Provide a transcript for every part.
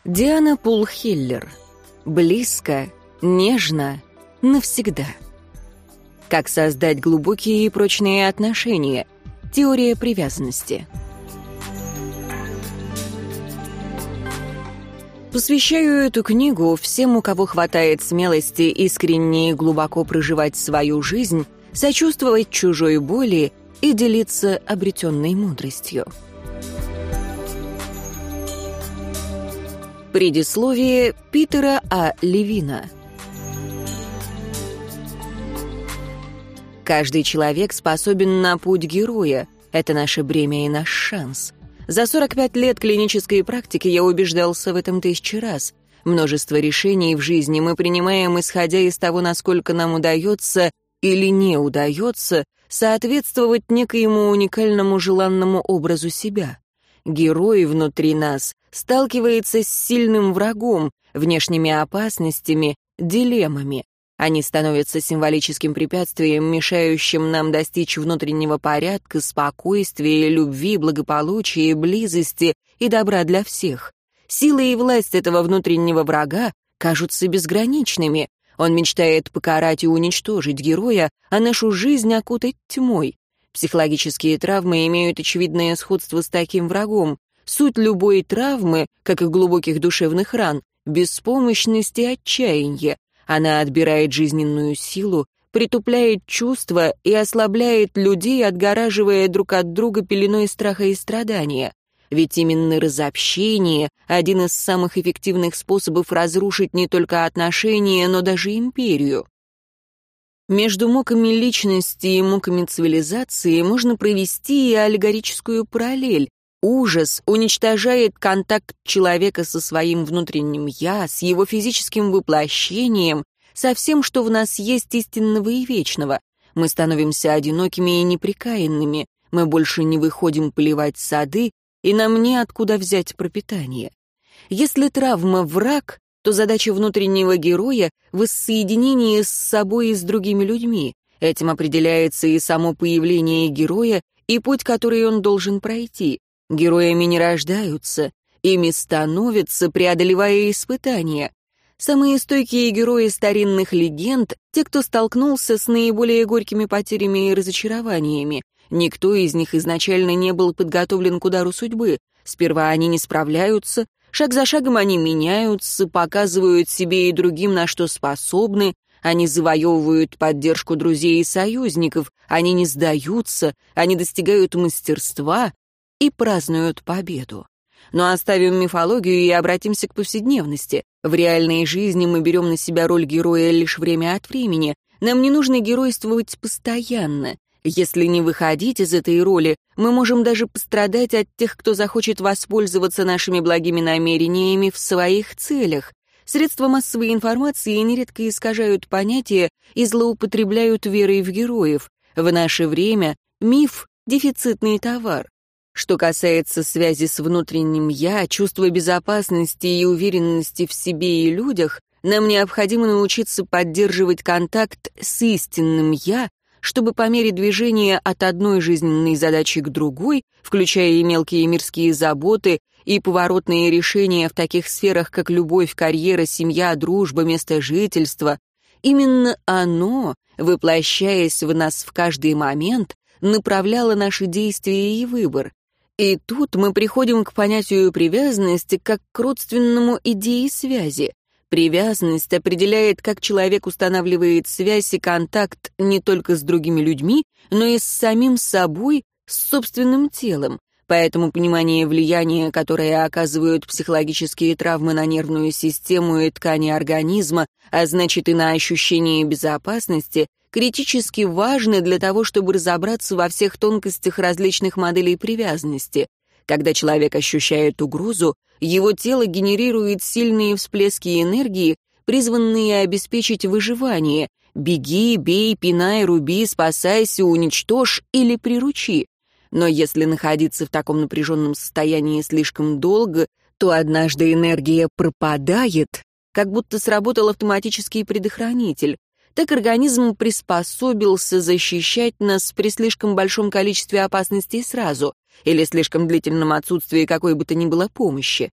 Диана Пулхиллер. Близко, нежно, навсегда. Как создать глубокие и прочные отношения? Теория привязанности. Посвящаю эту книгу всем, у кого хватает смелости искренне и глубоко проживать свою жизнь, сочувствовать чужой боли и делиться обретенной мудростью. Предисловие Питера А. Левина. Каждый человек способен на путь героя. Это наше бремя и наш шанс. За 45 лет клинической практики я убеждался в этом 1000 раз. Множество решений в жизни мы принимаем, исходя из того, насколько нам удается или не удается соответствовать некоему уникальному желанному образу себя. Герой внутри нас сталкивается с сильным врагом, внешними опасностями, дилеммами. Они становятся символическим препятствием, мешающим нам достичь внутреннего порядка, спокойствия, любви, благополучия, близости и добра для всех. Сила и власть этого внутреннего врага кажутся безграничными. Он мечтает покарать и уничтожить героя, а нашу жизнь окутать тьмой. Психологические травмы имеют очевидное сходство с таким врагом. Суть любой травмы, как и глубоких душевных ран, беспомощность и отчаяние. Она отбирает жизненную силу, притупляет чувства и ослабляет людей, отгораживая друг от друга пеленой страха и страдания. Ведь именно разобщение — один из самых эффективных способов разрушить не только отношения, но даже империю. Между муками личности и муками цивилизации можно провести и аллегорическую параллель. Ужас уничтожает контакт человека со своим внутренним «я», с его физическим воплощением, со всем, что в нас есть истинного и вечного. Мы становимся одинокими и непрекаянными, мы больше не выходим поливать сады, и нам неоткуда взять пропитание. Если травма — враг, то задача внутреннего героя — воссоединение с собой и с другими людьми. Этим определяется и само появление героя, и путь, который он должен пройти. Героями не рождаются, ими становятся, преодолевая испытания. Самые стойкие герои старинных легенд — те, кто столкнулся с наиболее горькими потерями и разочарованиями. Никто из них изначально не был подготовлен к удару судьбы. Сперва они не справляются, шаг за шагом они меняются, показывают себе и другим, на что способны, они завоевывают поддержку друзей и союзников, они не сдаются, они достигают мастерства и празднуют победу. Но оставим мифологию и обратимся к повседневности. В реальной жизни мы берем на себя роль героя лишь время от времени. Нам не нужно геройствовать постоянно. Если не выходить из этой роли, мы можем даже пострадать от тех, кто захочет воспользоваться нашими благими намерениями в своих целях. Средства массовой информации нередко искажают понятия и злоупотребляют верой в героев. В наше время миф — дефицитный товар. Что касается связи с внутренним «я», чувства безопасности и уверенности в себе и людях, нам необходимо научиться поддерживать контакт с истинным «я», чтобы по мере движения от одной жизненной задачи к другой, включая и мелкие мирские заботы, и поворотные решения в таких сферах, как любовь, карьера, семья, дружба, место жительства, именно оно, воплощаясь в нас в каждый момент, направляло наши действия и выбор. И тут мы приходим к понятию привязанности как к родственному идее связи. Привязанность определяет, как человек устанавливает связь и контакт не только с другими людьми, но и с самим собой, с собственным телом. Поэтому понимание влияния, которое оказывают психологические травмы на нервную систему и ткани организма, а значит и на ощущение безопасности, критически важно для того, чтобы разобраться во всех тонкостях различных моделей привязанности. Когда человек ощущает угрозу, его тело генерирует сильные всплески энергии, призванные обеспечить выживание. Беги, бей, пинай, руби, спасайся, уничтожь или приручи. Но если находиться в таком напряженном состоянии слишком долго, то однажды энергия пропадает, как будто сработал автоматический предохранитель. Так организм приспособился защищать нас при слишком большом количестве опасностей сразу или слишком длительном отсутствии какой бы то ни было помощи.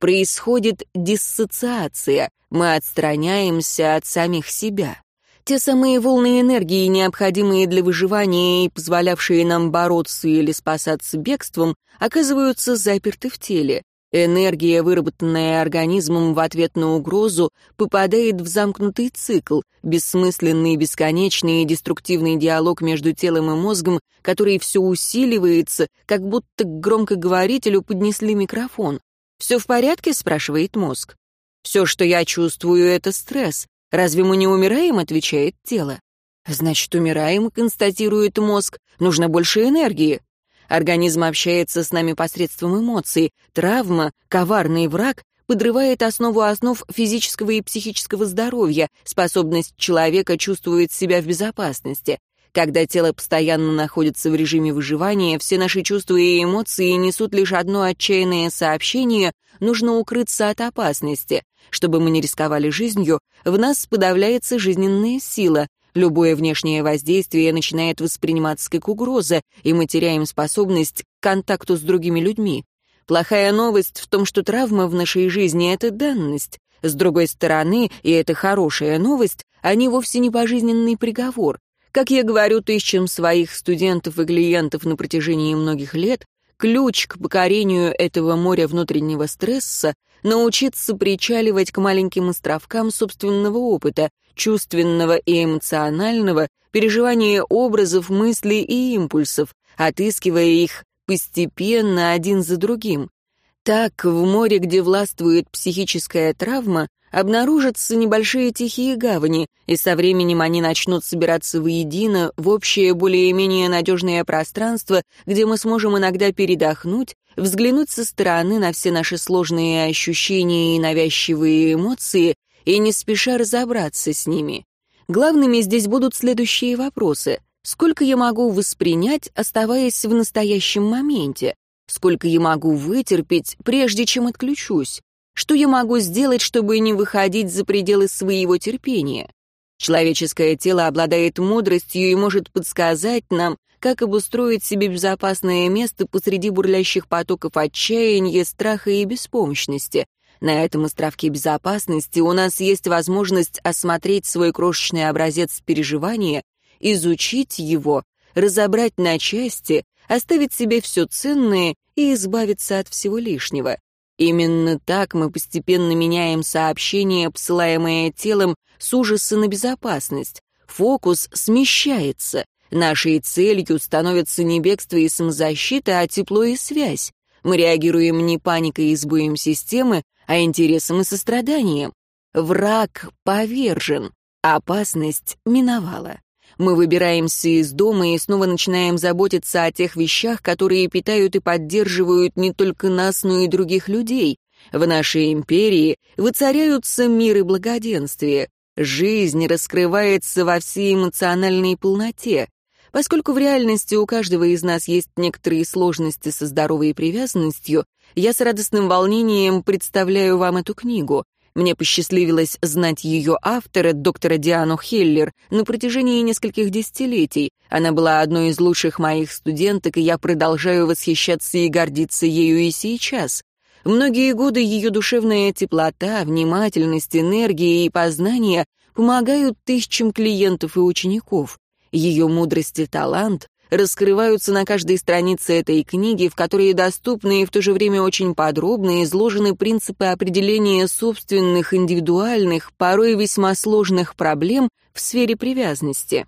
Происходит диссоциация, мы отстраняемся от самих себя. Те самые волны энергии, необходимые для выживания и позволявшие нам бороться или спасаться бегством, оказываются заперты в теле. Энергия, выработанная организмом в ответ на угрозу, попадает в замкнутый цикл, бессмысленный, бесконечный и деструктивный диалог между телом и мозгом, который все усиливается, как будто к громкоговорителю поднесли микрофон. «Все в порядке?» — спрашивает мозг. «Все, что я чувствую, — это стресс. Разве мы не умираем?» — отвечает тело. «Значит, умираем», — констатирует мозг. «Нужно больше энергии». Организм общается с нами посредством эмоций. Травма, коварный враг, подрывает основу основ физического и психического здоровья, способность человека чувствовать себя в безопасности. Когда тело постоянно находится в режиме выживания, все наши чувства и эмоции несут лишь одно отчаянное сообщение: нужно укрыться от опасности. Чтобы мы не рисковали жизнью, в нас подавляется жизненная сила. Любое внешнее воздействие начинает восприниматься как угроза, и мы теряем способность к контакту с другими людьми. Плохая новость в том, что травма в нашей жизни — это данность. С другой стороны, и это хорошая новость, они вовсе не пожизненный приговор. Как я говорю тысячам своих студентов и клиентов на протяжении многих лет, ключ к покорению этого моря внутреннего стресса — научиться причаливать к маленьким островкам собственного опыта, чувственного и эмоционального, переживания образов, мыслей и импульсов, отыскивая их постепенно один за другим. Так, в море, где властвует психическая травма, обнаружатся небольшие тихие гавани, и со временем они начнут собираться воедино в общее более-менее надежное пространство, где мы сможем иногда передохнуть, взглянуть со стороны на все наши сложные ощущения и навязчивые эмоции и не спеша разобраться с ними. Главными здесь будут следующие вопросы. Сколько я могу воспринять, оставаясь в настоящем моменте? Сколько я могу вытерпеть, прежде чем отключусь? Что я могу сделать, чтобы не выходить за пределы своего терпения? Человеческое тело обладает мудростью и может подсказать нам, как обустроить себе безопасное место посреди бурлящих потоков отчаяния, страха и беспомощности. На этом островке безопасности у нас есть возможность осмотреть свой крошечный образец переживания, изучить его, разобрать на части, оставить себе все ценное и избавиться от всего лишнего. Именно так мы постепенно меняем сообщение, посылаемое телом, с ужаса на безопасность. Фокус смещается. Нашей целью становится не бегство и самозащита, а тепло и связь. Мы реагируем не паникой и сбоем системы, а интересом и состраданием. Враг повержен, опасность миновала. Мы выбираемся из дома и снова начинаем заботиться о тех вещах, которые питают и поддерживают не только нас, но и других людей. В нашей империи воцаряются мир и благоденствие. Жизнь раскрывается во всей эмоциональной полноте. Поскольку в реальности у каждого из нас есть некоторые сложности со здоровой привязанностью, я с радостным волнением представляю вам эту книгу. Мне посчастливилось знать ее автора, доктора Диану Хеллер, на протяжении нескольких десятилетий. Она была одной из лучших моих студенток, и я продолжаю восхищаться и гордиться ею и сейчас. Многие годы ее душевная теплота, внимательность, энергия и познание помогают тысячам клиентов и учеников. Ее мудрость и талант раскрываются на каждой странице этой книги, в которой доступны и в то же время очень подробно изложены принципы определения собственных, индивидуальных, порой весьма сложных проблем в сфере привязанности.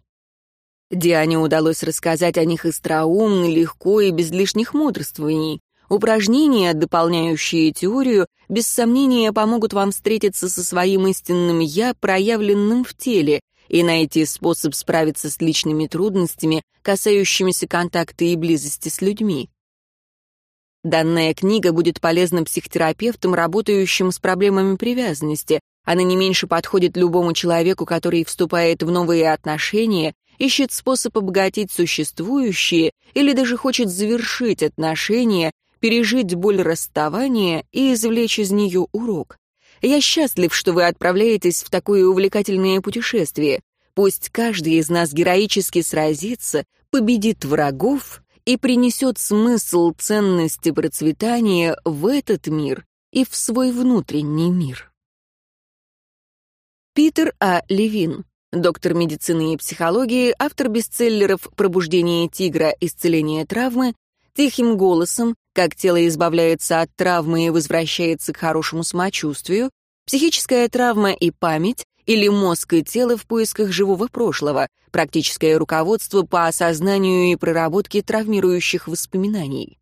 Диане удалось рассказать о них остроумно, легко и без лишних мудрствований. Упражнения, дополняющие теорию, без сомнения помогут вам встретиться со своим истинным «я», проявленным в теле, и найти способ справиться с личными трудностями, касающимися контакта и близости с людьми. Данная книга будет полезна психотерапевтам, работающим с проблемами привязанности. Она не меньше подходит любому человеку, который вступает в новые отношения, ищет способ обогатить существующие или даже хочет завершить отношения, пережить боль расставания и извлечь из нее урок. Я счастлив, что вы отправляетесь в такое увлекательное путешествие. Пусть каждый из нас героически сразится, победит врагов и принесет смысл, ценности, процветания в этот мир и в свой внутренний мир. Питер А. Левин, доктор медицины и психологии, автор бестселлеров «Пробуждение тигра. Исцеление травмы», «Тихим голосом. Как тело избавляется от травмы и возвращается к хорошему самочувствию», «Психическая травма и память» или «Мозг и тело в поисках живого прошлого. Практическое руководство по осознанию и проработке травмирующих воспоминаний».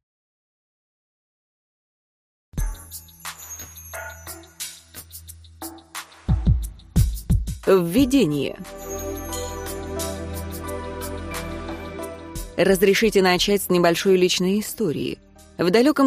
Введение. Разрешите начать с небольшой личной истории. В далеком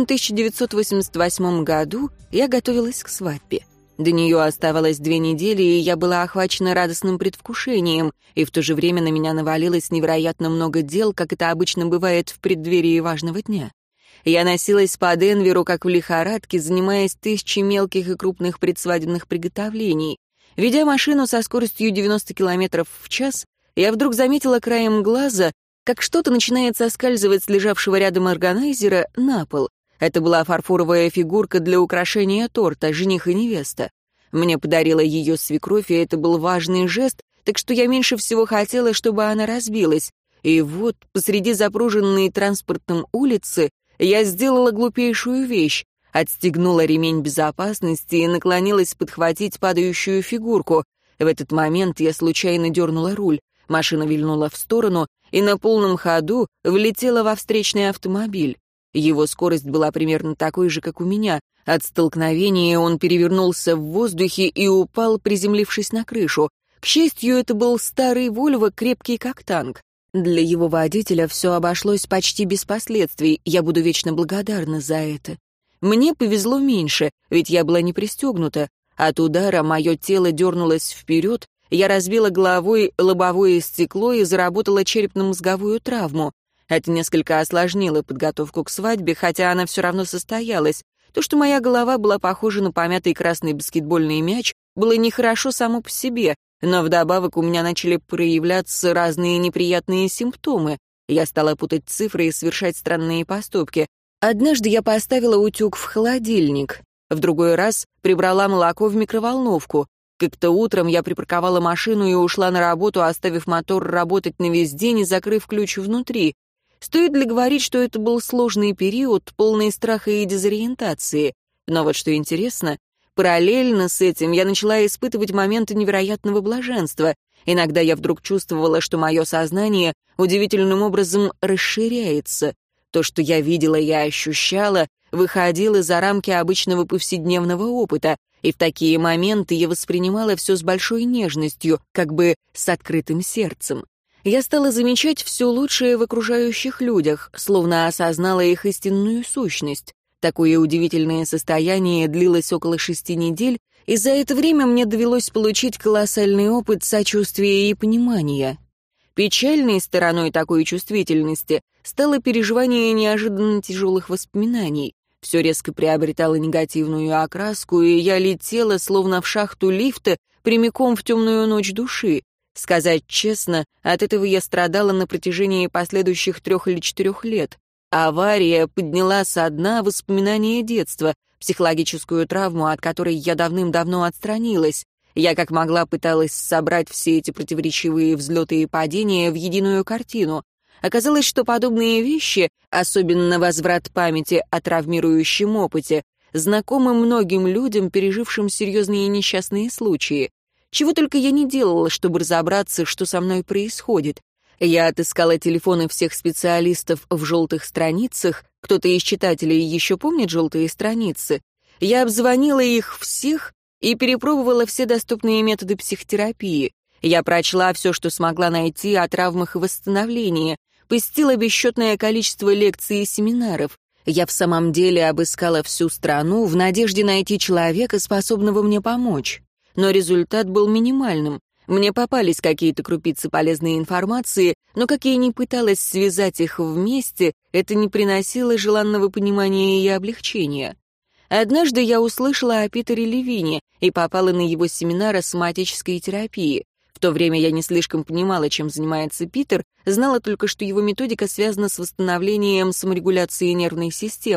1988 году я готовилась к свадьбе. До нее оставалось 2 недели, и я была охвачена радостным предвкушением, и в то же время на меня навалилось невероятно много дел, как это обычно бывает в преддверии важного дня. Я носилась по Денверу, как в лихорадке, занимаясь 1000 мелких и крупных предсвадебных приготовлений. Ведя машину со скоростью 90 км в час, я вдруг заметила краем глаза, как что-то начинает соскальзывать с лежавшего рядом органайзера на пол. Это была фарфоровая фигурка для украшения торта «Жених и невеста». Мне подарила ее свекровь, и это был важный жест, так что я меньше всего хотела, чтобы она разбилась. И вот, посреди запруженной транспортом улицы, я сделала глупейшую вещь. Отстегнула ремень безопасности и наклонилась подхватить падающую фигурку. В этот момент я случайно дернула руль. Машина вильнула в сторону и на полном ходу влетела во встречный автомобиль. Его скорость была примерно такой же, как у меня. От столкновения он перевернулся в воздухе и упал, приземлившись на крышу. К счастью, это был старый Вольво, крепкий как танк. Для его водителя все обошлось почти без последствий. Я буду вечно благодарна за это. Мне повезло меньше, ведь я была не пристегнута. От удара мое тело дернулось вперед, я разбила головой лобовое стекло и заработала черепно-мозговую травму. Это несколько осложнило подготовку к свадьбе, хотя она все равно состоялась. То, что моя голова была похожа на помятый красный баскетбольный мяч, было нехорошо само по себе, но вдобавок у меня начали проявляться разные неприятные симптомы. Я стала путать цифры и совершать странные поступки. Однажды я поставила утюг в холодильник, в другой раз прибрала молоко в микроволновку. Как-то утром я припарковала машину и ушла на работу, оставив мотор работать на весь день и закрыв ключ внутри. Стоит ли говорить, что это был сложный период, полный страха и дезориентации? Но вот что интересно, параллельно с этим я начала испытывать моменты невероятного блаженства. Иногда я вдруг чувствовала, что мое сознание удивительным образом расширяется. То, что я видела и ощущала, выходило за рамки обычного повседневного опыта, и в такие моменты я воспринимала все с большой нежностью, как бы с открытым сердцем. Я стала замечать все лучшее в окружающих людях, словно осознала их истинную сущность. Такое удивительное состояние длилось около 6 недель, и за это время мне довелось получить колоссальный опыт сочувствия и понимания. Печальной стороной такой чувствительности стало переживание неожиданно тяжелых воспоминаний. Все резко приобретало негативную окраску, и я летела, словно в шахту лифта, прямиком в темную ночь души. Сказать честно, от этого я страдала на протяжении последующих 3 или 4 лет. Авария подняла со дна воспоминания детства, психологическую травму, от которой я давным-давно отстранилась. Я как могла пыталась собрать все эти противоречивые взлеты и падения в единую картину. Оказалось, что подобные вещи, особенно возврат памяти о травмирующем опыте, знакомы многим людям, пережившим серьезные несчастные случаи. Чего только я не делала, чтобы разобраться, что со мной происходит. Я отыскала телефоны всех специалистов в желтых страницах. Кто-то из читателей еще помнит желтые страницы? Я обзвонила их всех и перепробовала все доступные методы психотерапии. Я прочла все, что смогла найти о травмах и восстановлении, посетила бесчетное количество лекций и семинаров. Я в самом деле обыскала всю страну в надежде найти человека, способного мне помочь. Но результат был минимальным. Мне попались какие-то крупицы полезной информации, но как я ни пыталась связать их вместе, это не приносило желанного понимания и облегчения. Однажды я услышала о Питере Левине и попала на его семинар о соматической терапии. В то время я не слишком понимала, чем занимается Питер, знала только, что его методика связана с восстановлением саморегуляции нервной системы.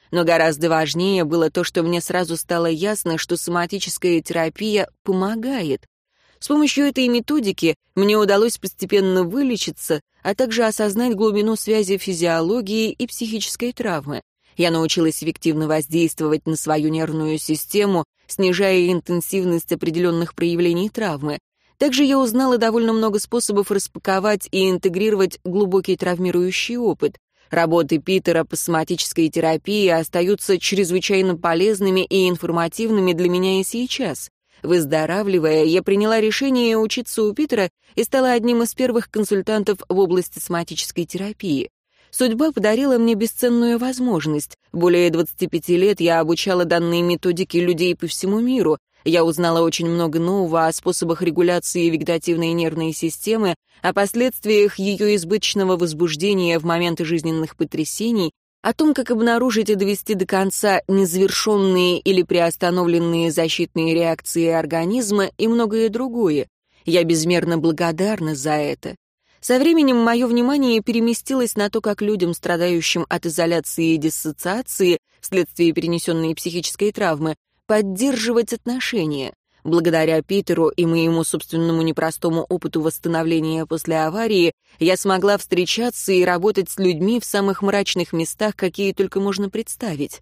Но гораздо важнее было то, что мне сразу стало ясно, что соматическая терапия помогает. С помощью этой методики мне удалось постепенно вылечиться, а также осознать глубину связи физиологии и психической травмы. Я научилась эффективно воздействовать на свою нервную систему, снижая интенсивность определенных проявлений травмы. Также я узнала довольно много способов распаковать и интегрировать глубокий травмирующий опыт. Работы Питера по соматической терапии остаются чрезвычайно полезными и информативными для меня и сейчас. Выздоравливая, я приняла решение учиться у Питера и стала одним из первых консультантов в области соматической терапии. Судьба подарила мне бесценную возможность. Более 25 лет я обучала данной методике людей по всему миру. Я узнала очень много нового о способах регуляции вегетативной нервной системы, о последствиях ее избыточного возбуждения в моменты жизненных потрясений, о том, как обнаружить и довести до конца незавершенные или приостановленные защитные реакции организма и многое другое. Я безмерно благодарна за это. Со временем мое внимание переместилось на то, как людям, страдающим от изоляции и диссоциации вследствие перенесенной психической травмы, поддерживать отношения. Благодаря Питеру и моему собственному непростому опыту восстановления после аварии я смогла встречаться и работать с людьми в самых мрачных местах, какие только можно представить.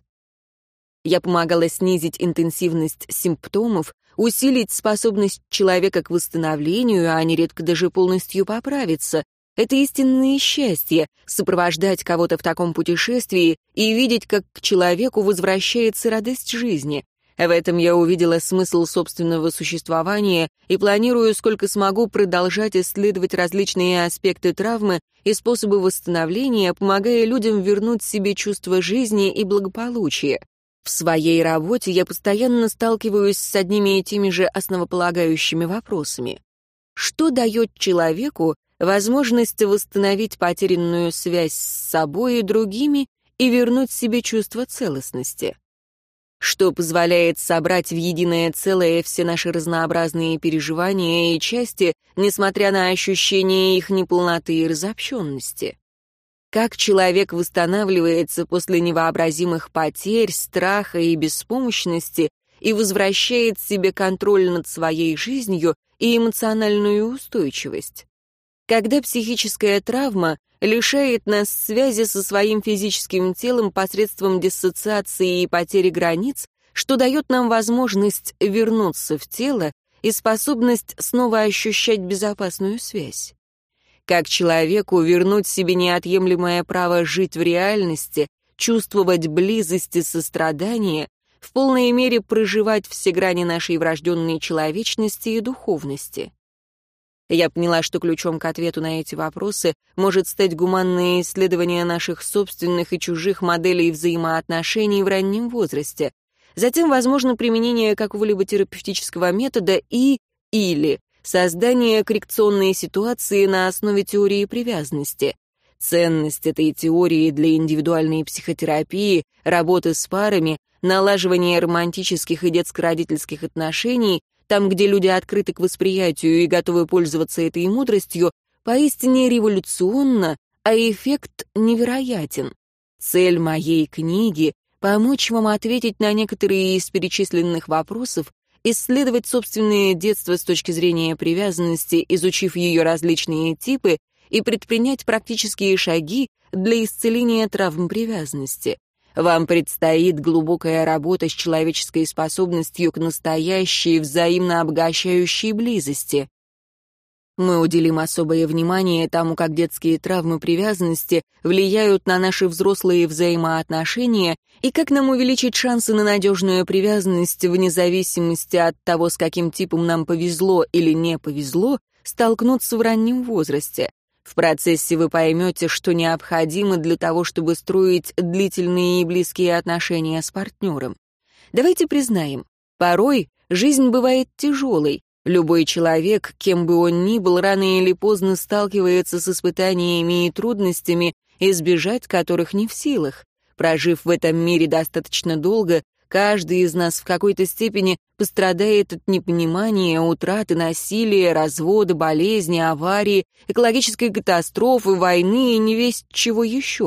Я помогала снизить интенсивность симптомов, усилить способность человека к восстановлению, а нередко даже полностью поправиться. Это истинное счастье — сопровождать кого-то в таком путешествии и видеть, как к человеку возвращается радость жизни. В этом я увидела смысл собственного существования и планирую, сколько смогу, продолжать исследовать различные аспекты травмы и способы восстановления, помогая людям вернуть себе чувство жизни и благополучия. В своей работе я постоянно сталкиваюсь с одними и теми же основополагающими вопросами. Что дает человеку возможность восстановить потерянную связь с собой и другими и вернуть себе чувство целостности? Что позволяет собрать в единое целое все наши разнообразные переживания и части, несмотря на ощущение их неполноты и разобщенности? Как человек восстанавливается после невообразимых потерь, страха и беспомощности и возвращает себе контроль над своей жизнью и эмоциональную устойчивость? Когда психическая травма лишает нас связи со своим физическим телом посредством диссоциации и потери границ, что дает нам возможность вернуться в тело и способность снова ощущать безопасную связь. Как человеку вернуть себе неотъемлемое право жить в реальности, чувствовать близость и сострадание, в полной мере проживать все грани нашей врожденной человечности и духовности? Я поняла, что ключом к ответу на эти вопросы может стать гуманное исследование наших собственных и чужих моделей взаимоотношений в раннем возрасте. Затем, возможно, применение какого-либо терапевтического метода или создание коррекционной ситуации на основе теории привязанности. Ценность этой теории для индивидуальной психотерапии, работы с парами, налаживания романтических и детско-родительских отношений, там, где люди открыты к восприятию и готовы пользоваться этой мудростью, поистине революционно, а эффект невероятен. Цель моей книги — помочь вам ответить на некоторые из перечисленных вопросов, исследовать собственное детство с точки зрения привязанности, изучив ее различные типы, и предпринять практические шаги для исцеления травм привязанности. Вам предстоит глубокая работа с человеческой способностью к настоящей, взаимно обогащающей близости. Мы уделим особое внимание тому, как детские травмы привязанности влияют на наши взрослые взаимоотношения и как нам увеличить шансы на надежную привязанность вне зависимости от того, с каким типом нам повезло или не повезло столкнуться в раннем возрасте. В процессе вы поймете, что необходимо для того, чтобы строить длительные и близкие отношения с партнером. Давайте признаем, порой жизнь бывает тяжелой. Любой человек, кем бы он ни был, рано или поздно сталкивается с испытаниями и трудностями, избежать которых не в силах. Прожив в этом мире достаточно долго, каждый из нас в какой-то степени пострадает от непонимания, утраты, насилия, развода, болезни, аварии, экологической катастрофы, войны и не весть чего еще.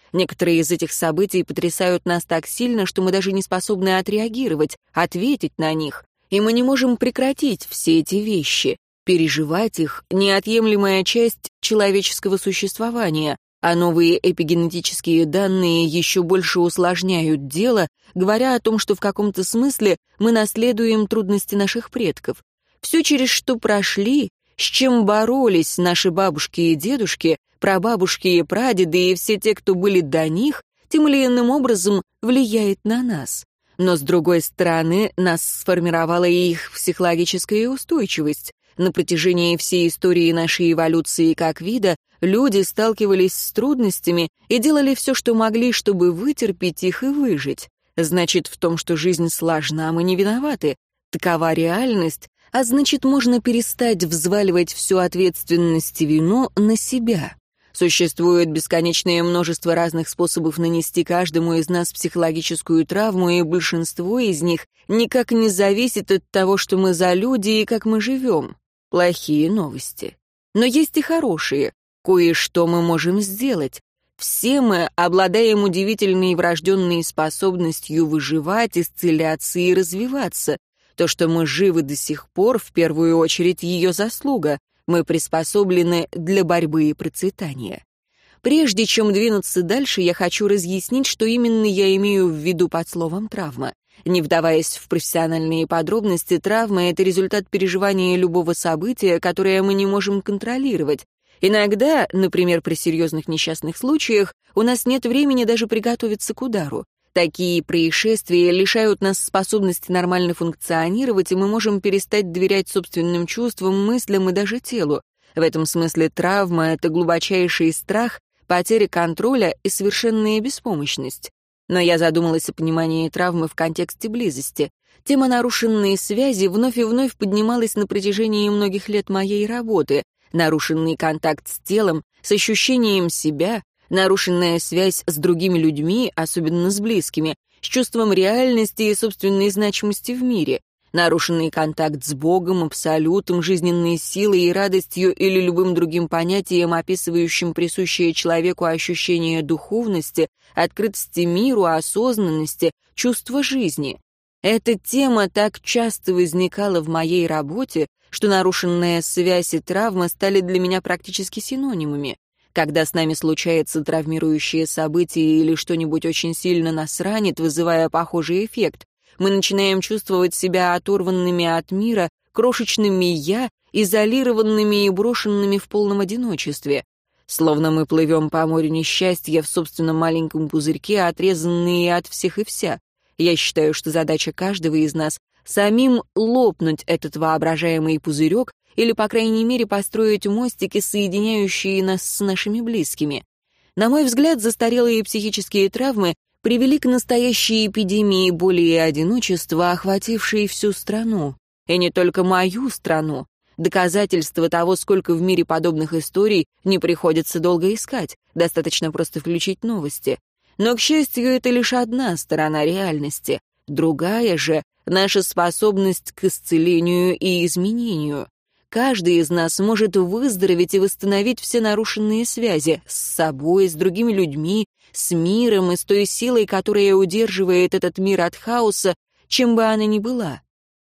Некоторые из этих событий потрясают нас так сильно, что мы даже не способны отреагировать, ответить на них. И мы не можем прекратить все эти вещи. Переживать их — неотъемлемая часть человеческого существования, а новые эпигенетические данные еще больше усложняют дело, говоря о том, что в каком-то смысле мы наследуем трудности наших предков. Все, через что прошли, с чем боролись наши бабушки и дедушки, прабабушки и прадеды и все те, кто были до них, тем или иным образом влияет на нас. Но, с другой стороны, нас сформировала и их психологическая устойчивость. На протяжении всей истории нашей эволюции как вида люди сталкивались с трудностями и делали все, что могли, чтобы вытерпеть их и выжить. Значит, в том, что жизнь сложна, мы не виноваты. Такова реальность, а значит, можно перестать взваливать всю ответственность и вину на себя. Существует бесконечное множество разных способов нанести каждому из нас психологическую травму, и большинство из них никак не зависит от того, что мы за люди и как мы живем. Плохие новости. Но есть и хорошие. Кое-что мы можем сделать. Все мы обладаем удивительной врожденной способностью выживать, исцеляться и развиваться. То, что мы живы до сих пор, в первую очередь ее заслуга. Мы приспособлены для борьбы и процветания. Прежде чем двинуться дальше, я хочу разъяснить, что именно я имею в виду под словом «травма». Не вдаваясь в профессиональные подробности, травма — это результат переживания любого события, которое мы не можем контролировать. Иногда, например, при серьезных несчастных случаях, у нас нет времени даже приготовиться к удару. Такие происшествия лишают нас способности нормально функционировать, и мы можем перестать доверять собственным чувствам, мыслям и даже телу. В этом смысле травма — это глубочайший страх, потеря контроля и совершенная беспомощность. Но я задумалась о понимании травмы в контексте близости. Тема нарушенной связи вновь и вновь поднималась на протяжении многих лет моей работы. Нарушенный контакт с телом, с ощущением себя, нарушенная связь с другими людьми, особенно с близкими, с чувством реальности и собственной значимости в мире, нарушенный контакт с Богом, абсолютом, жизненной силой и радостью или любым другим понятием, описывающим присущее человеку ощущение духовности, открытости миру, осознанности, чувства жизни. Эта тема так часто возникала в моей работе, что нарушенная связь и травма стали для меня практически синонимами. Когда с нами случается травмирующее событие или что-нибудь очень сильно нас ранит, вызывая похожий эффект, мы начинаем чувствовать себя оторванными от мира, крошечными «я», изолированными и брошенными в полном одиночестве. Словно мы плывем по морю несчастья в собственном маленьком пузырьке, отрезанные от всех и вся. Я считаю, что задача каждого из нас — самим лопнуть этот воображаемый пузырек или, по крайней мере, построить мостики, соединяющие нас с нашими близкими. На мой взгляд, застарелые психические травмы привели к настоящей эпидемии боли и одиночества, охватившей всю страну. И не только мою страну. Доказательства того, сколько в мире подобных историй, не приходится долго искать, достаточно просто включить новости. Но, к счастью, это лишь одна сторона реальности. Другая же — наша способность к исцелению и изменению. Каждый из нас может выздороветь и восстановить все нарушенные связи с собой, с другими людьми, с миром и с той силой, которая удерживает этот мир от хаоса, чем бы она ни была.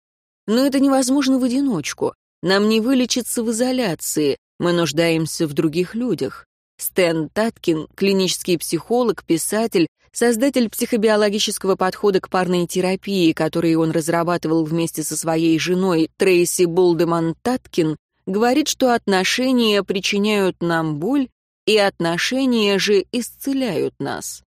Но это невозможно в одиночку. Нам не вылечиться в изоляции, мы нуждаемся в других людях. Стэн Таткин, клинический психолог, писатель, создатель психобиологического подхода к парной терапии, который он разрабатывал вместе со своей женой Трейси Болдеман Таткин, говорит, что отношения причиняют нам боль, и отношения же исцеляют нас.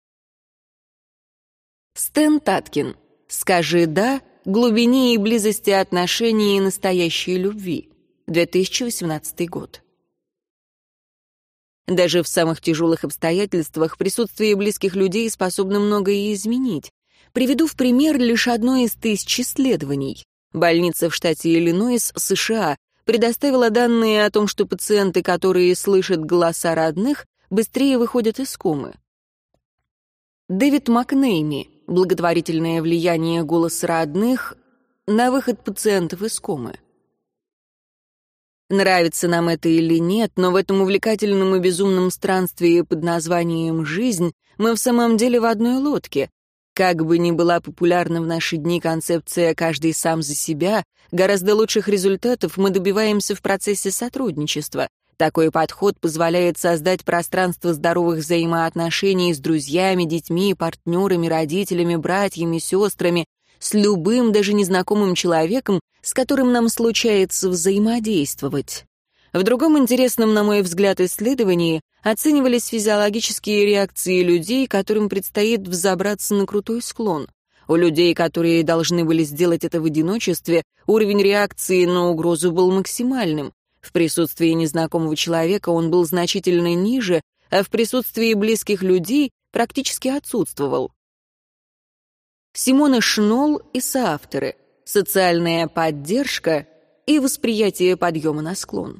Стэн Таткин. «Скажи «да» глубине и близости отношений и настоящей любви». 2018 год. Даже в самых тяжелых обстоятельствах присутствие близких людей способно многое изменить. Приведу в пример лишь одно из тысяч исследований. Больница в штате Иллинойс, США, предоставила данные о том, что пациенты, которые слышат голоса родных, быстрее выходят из комы. Дэвид Макнейми. Благотворительное влияние голоса родных на выход пациентов из комы. Нравится нам это или нет, но в этом увлекательном и безумном странстве под названием «жизнь» мы в самом деле в одной лодке. Как бы ни была популярна в наши дни концепция «каждый сам за себя», гораздо лучших результатов мы добиваемся в процессе сотрудничества. Такой подход позволяет создать пространство здоровых взаимоотношений с друзьями, детьми, партнерами, родителями, братьями, сестрами, с любым, даже незнакомым человеком, с которым нам случается взаимодействовать. В другом интересном, на мой взгляд, исследовании оценивались физиологические реакции людей, которым предстоит взобраться на крутой склон. У людей, которые должны были сделать это в одиночестве, уровень реакции на угрозу был максимальным. В присутствии незнакомого человека он был значительно ниже, а в присутствии близких людей практически отсутствовал. Симона Шнолл и соавторы. Социальная поддержка и восприятие подъема на склон.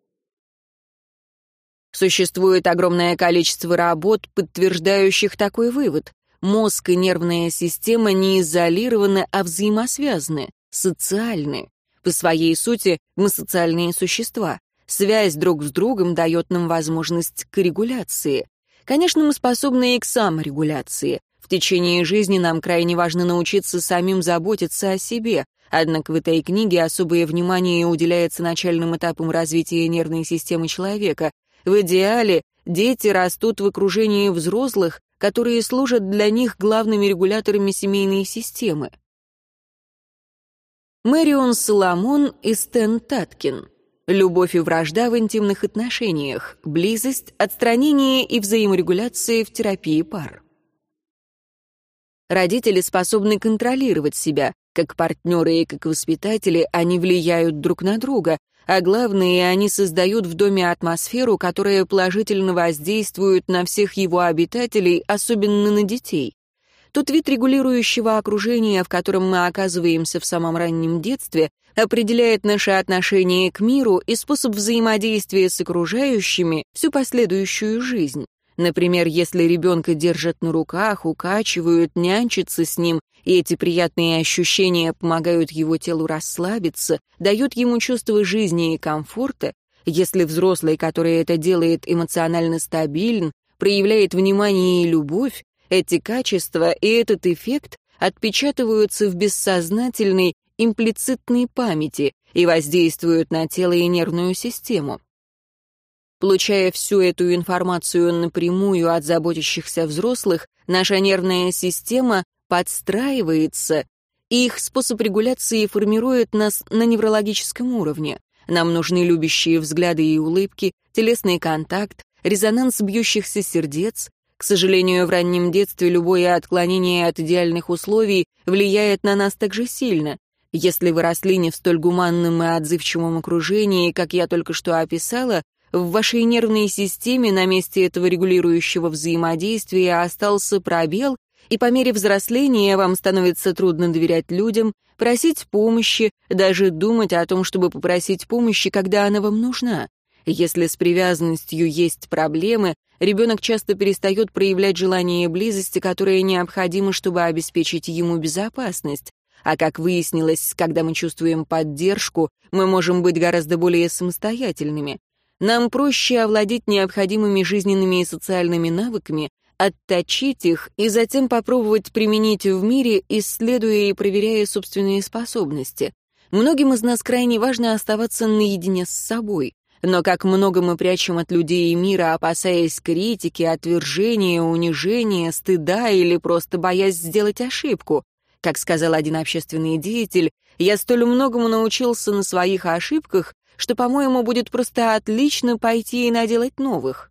Существует огромное количество работ, подтверждающих такой вывод. Мозг и нервная система не изолированы, а взаимосвязаны, социальны. По своей сути, мы социальные существа. Связь друг с другом дает нам возможность к регуляции. Конечно, мы способны и к саморегуляции. В течение жизни нам крайне важно научиться самим заботиться о себе. Однако в этой книге особое внимание уделяется начальным этапам развития нервной системы человека. В идеале дети растут в окружении взрослых, которые служат для них главными регуляторами семейной системы. Мэрион Соломон и Стэн Таткин. Любовь и вражда в интимных отношениях. Близость, отстранение и взаиморегуляция в терапии пар. Родители способны контролировать себя. Как партнеры и как воспитатели они влияют друг на друга, а главное, они создают в доме атмосферу, которая положительно воздействует на всех его обитателей, особенно на детей. Тот вид регулирующего окружения, в котором мы оказываемся в самом раннем детстве, определяет наше отношение к миру и способ взаимодействия с окружающими всю последующую жизнь. Например, если ребенка держат на руках, укачивают, нянчатся с ним, и эти приятные ощущения помогают его телу расслабиться, дают ему чувство жизни и комфорта, если взрослый, который это делает, эмоционально стабилен, проявляет внимание и любовь, эти качества и этот эффект отпечатываются в бессознательной, имплицитной памяти и воздействуют на тело и нервную систему. Получая всю эту информацию напрямую от заботящихся взрослых, наша нервная система подстраивается, и их способ регуляции формирует нас на неврологическом уровне. Нам нужны любящие взгляды и улыбки, телесный контакт, резонанс бьющихся сердец. К сожалению, в раннем детстве любое отклонение от идеальных условий влияет на нас так же сильно. Если вы росли не в столь гуманном и отзывчивом окружении, как я только что описала, в вашей нервной системе на месте этого регулирующего взаимодействия остался пробел, и по мере взросления вам становится трудно доверять людям, просить помощи, даже думать о том, чтобы попросить помощи, когда она вам нужна. Если с привязанностью есть проблемы, ребенок часто перестает проявлять желание близости, которое необходимо, чтобы обеспечить ему безопасность. А как выяснилось, когда мы чувствуем поддержку, мы можем быть гораздо более самостоятельными. Нам проще овладеть необходимыми жизненными и социальными навыками, отточить их и затем попробовать применить в мире, исследуя и проверяя собственные способности. Многим из нас крайне важно оставаться наедине с собой. Но как много мы прячем от людей и мира, опасаясь критики, отвержения, унижения, стыда или просто боясь сделать ошибку. Как сказал один общественный деятель, «Я столь многому научился на своих ошибках, что, по-моему, будет просто отлично пойти и наделать новых».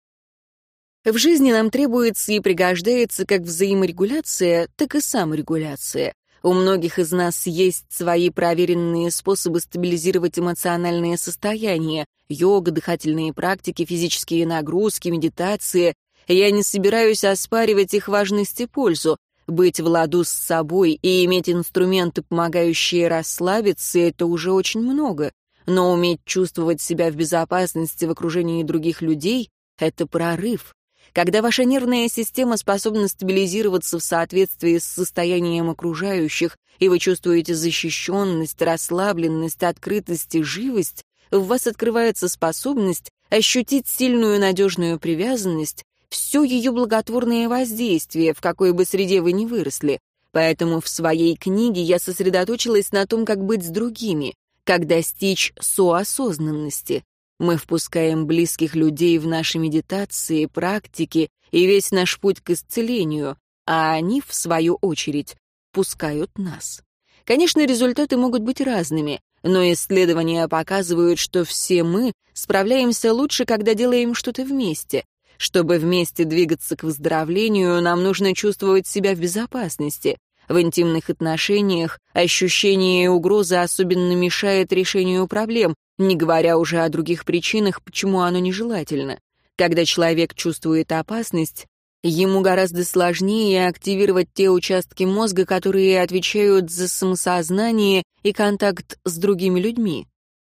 В жизни нам требуется и пригождается как взаиморегуляция, так и саморегуляция. У многих из нас есть свои проверенные способы стабилизировать эмоциональное состояние: йога, дыхательные практики, физические нагрузки, медитация. Я не собираюсь оспаривать их важность и пользу. Быть в ладу с собой и иметь инструменты, помогающие расслабиться, это уже очень много. Но уметь чувствовать себя в безопасности в окружении других людей — это прорыв. Когда ваша нервная система способна стабилизироваться в соответствии с состоянием окружающих, и вы чувствуете защищенность, расслабленность, открытость и живость, в вас открывается способность ощутить сильную надежную привязанность, все ее благотворное воздействие, в какой бы среде вы ни выросли. Поэтому в своей книге я сосредоточилась на том, как быть с другими, как достичь соосознанности. Мы впускаем близких людей в наши медитации, практики и весь наш путь к исцелению, а они, в свою очередь, пускают нас. Конечно, результаты могут быть разными, но исследования показывают, что все мы справляемся лучше, когда делаем что-то вместе. Чтобы вместе двигаться к выздоровлению, нам нужно чувствовать себя в безопасности. В интимных отношениях ощущение угрозы особенно мешает решению проблем, не говоря уже о других причинах, почему оно нежелательно. Когда человек чувствует опасность, ему гораздо сложнее активировать те участки мозга, которые отвечают за самосознание и контакт с другими людьми.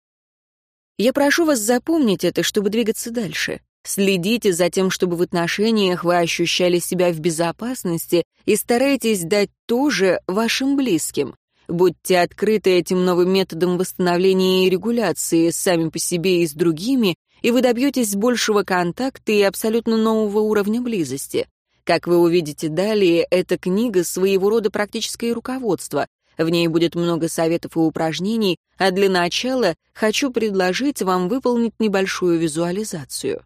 Я прошу вас запомнить это, чтобы двигаться дальше. Следите за тем, чтобы в отношениях вы ощущали себя в безопасности и старайтесь дать то же вашим близким. Будьте открыты этим новым методом восстановления и регуляции сами по себе и с другими, и вы добьетесь большего контакта и абсолютно нового уровня близости. Как вы увидите далее, эта книга своего рода практическое руководство. В ней будет много советов и упражнений, а для начала хочу предложить вам выполнить небольшую визуализацию.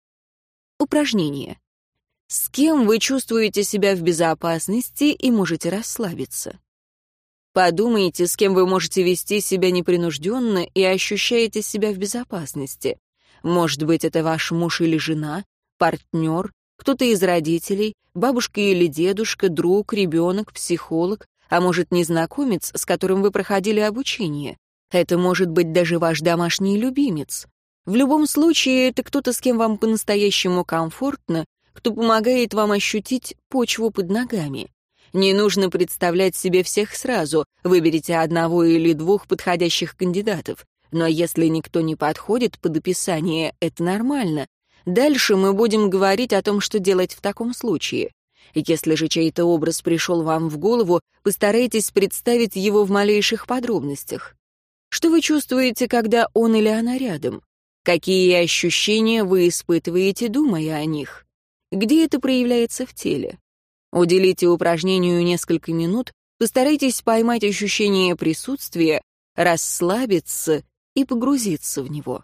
Упражнение. С кем вы чувствуете себя в безопасности и можете расслабиться? Подумайте, с кем вы можете вести себя непринужденно и ощущаете себя в безопасности. Может быть, это ваш муж или жена, партнер, кто-то из родителей, бабушка или дедушка, друг, ребенок, психолог, а может, незнакомец, с которым вы проходили обучение. Это может быть даже ваш домашний любимец. В любом случае, это кто-то, с кем вам по-настоящему комфортно, кто помогает вам ощутить почву под ногами. Не нужно представлять себе всех сразу, выберите одного или двух подходящих кандидатов. Но если никто не подходит под описание, это нормально. Дальше мы будем говорить о том, что делать в таком случае. Если же чей-то образ пришел вам в голову, постарайтесь представить его в малейших подробностях. Что вы чувствуете, когда он или она рядом? Какие ощущения вы испытываете, думая о них? Где это проявляется в теле? Уделите упражнению несколько минут, постарайтесь поймать ощущение присутствия, расслабиться и погрузиться в него.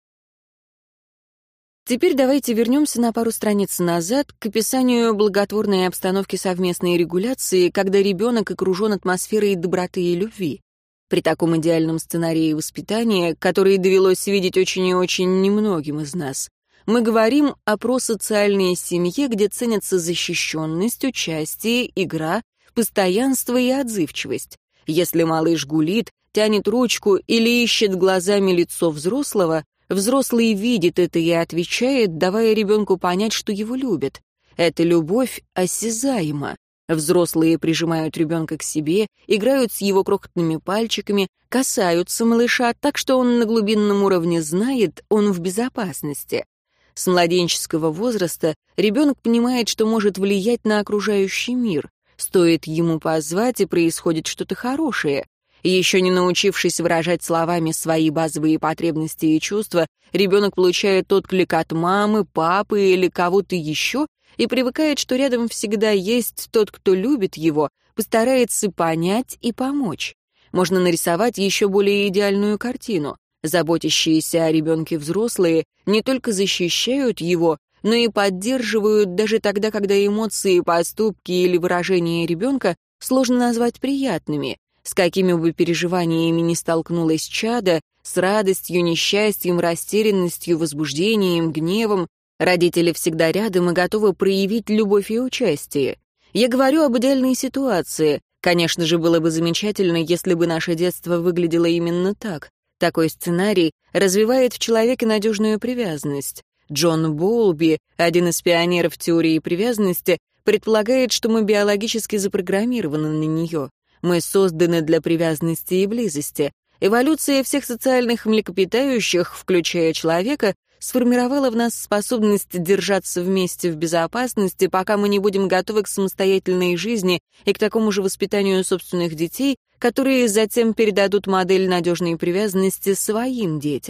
Теперь давайте вернемся на пару страниц назад к описанию благотворной обстановки совместной регуляции, когда ребенок окружен атмосферой доброты и любви. При таком идеальном сценарии воспитания, который довелось видеть очень и очень немногим из нас, мы говорим о просоциальной семье, где ценятся защищенность, участие, игра, постоянство и отзывчивость. Если малыш гулит, тянет ручку или ищет глазами лицо взрослого, взрослый видит это и отвечает, давая ребенку понять, что его любят. Эта любовь осязаема. Взрослые прижимают ребенка к себе, играют с его крохотными пальчиками, касаются малыша так, что он на глубинном уровне знает, он в безопасности. С младенческого возраста ребенок понимает, что может влиять на окружающий мир. Стоит ему позвать, и происходит что-то хорошее. Еще не научившись выражать словами свои базовые потребности и чувства, ребенок получает отклик от мамы, папы или кого-то еще и привыкает, что рядом всегда есть тот, кто любит его, постарается понять и помочь. Можно нарисовать еще более идеальную картину. Заботящиеся о ребенке взрослые не только защищают его, но и поддерживают даже тогда, когда эмоции, поступки или выражения ребенка сложно назвать приятными. С какими бы переживаниями ни столкнулось чадо, с радостью, несчастьем, растерянностью, возбуждением, гневом, родители всегда рядом и готовы проявить любовь и участие. Я говорю об идеальной ситуации. Конечно же, было бы замечательно, если бы наше детство выглядело именно так. Такой сценарий развивает в человеке надежную привязанность. Джон Боулби, один из пионеров теории привязанности, предполагает, что мы биологически запрограммированы на нее. Мы созданы для привязанности и близости. Эволюция всех социальных млекопитающих, включая человека, сформировала в нас способность держаться вместе в безопасности, пока мы не будем готовы к самостоятельной жизни и к такому же воспитанию собственных детей, которые затем передадут модель надежной привязанности своим детям.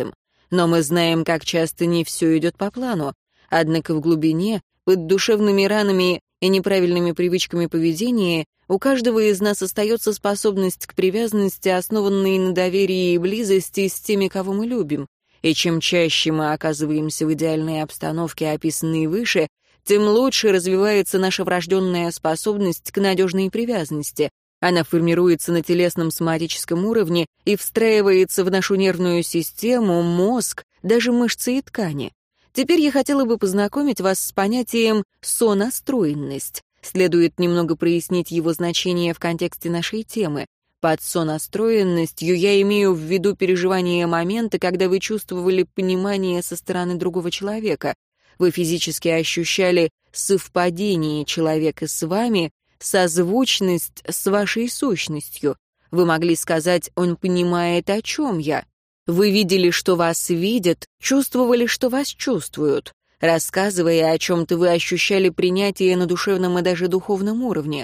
Но мы знаем, как часто не все идет по плану. Однако в глубине, под душевными ранами и неправильными привычками поведения, у каждого из нас остается способность к привязанности, основанной на доверии и близости с теми, кого мы любим. И чем чаще мы оказываемся в идеальной обстановке, описанной выше, тем лучше развивается наша врожденная способность к надежной привязанности. Она формируется на телесном соматическом уровне и встраивается в нашу нервную систему, мозг, даже мышцы и ткани. Теперь я хотела бы познакомить вас с понятием «сонастроенность». Следует немного прояснить его значение в контексте нашей темы. Под сонастроенностью я имею в виду переживание момента, когда вы чувствовали понимание со стороны другого человека. Вы физически ощущали совпадение человека с вами, созвучность с вашей сущностью. Вы могли сказать: «Он понимает, о чем я». Вы видели, что вас видят, чувствовали, что вас чувствуют. Рассказывая о чем-то, вы ощущали принятие на душевном и даже духовном уровне.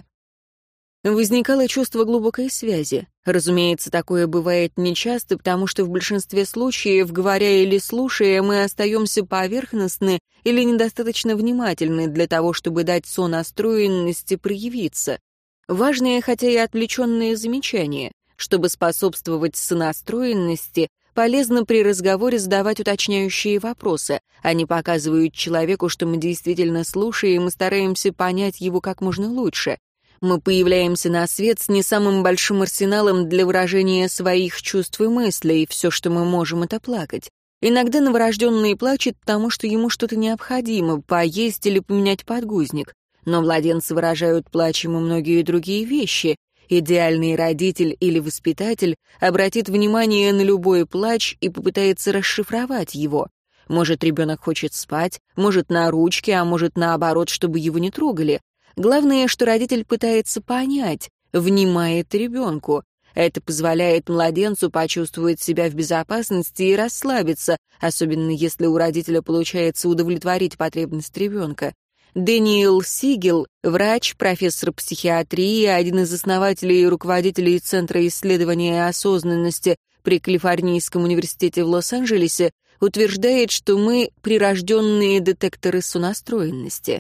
Возникало чувство глубокой связи. Разумеется, такое бывает нечасто, потому что в большинстве случаев, говоря или слушая, мы остаемся поверхностны или недостаточно внимательны для того, чтобы дать сонастроенности проявиться. Важное, хотя и отвлеченное замечание. Чтобы способствовать сонастроенности, полезно при разговоре задавать уточняющие вопросы. Они показывают человеку, что мы действительно слушаем и стараемся понять его как можно лучше. Мы появляемся на свет с не самым большим арсеналом для выражения своих чувств и мыслей, все, что мы можем, это плакать. Иногда новорожденный плачет, потому что ему что-то необходимо, поесть или поменять подгузник. Но младенцы выражают плачем и многие другие вещи. Идеальный родитель или воспитатель обратит внимание на любой плач и попытается расшифровать его. Может, ребенок хочет спать, может, на ручке, а может, наоборот, чтобы его не трогали. Главное, что родитель пытается понять, внимает ребенку. Это позволяет младенцу почувствовать себя в безопасности и расслабиться, особенно если у родителя получается удовлетворить потребность ребенка. Дэниел Сигел, врач, профессор психиатрии, один из основателей и руководителей Центра исследования осознанности при Калифорнийском университете в Лос-Анджелесе, утверждает, что мы прирожденные детекторы сонастроенности.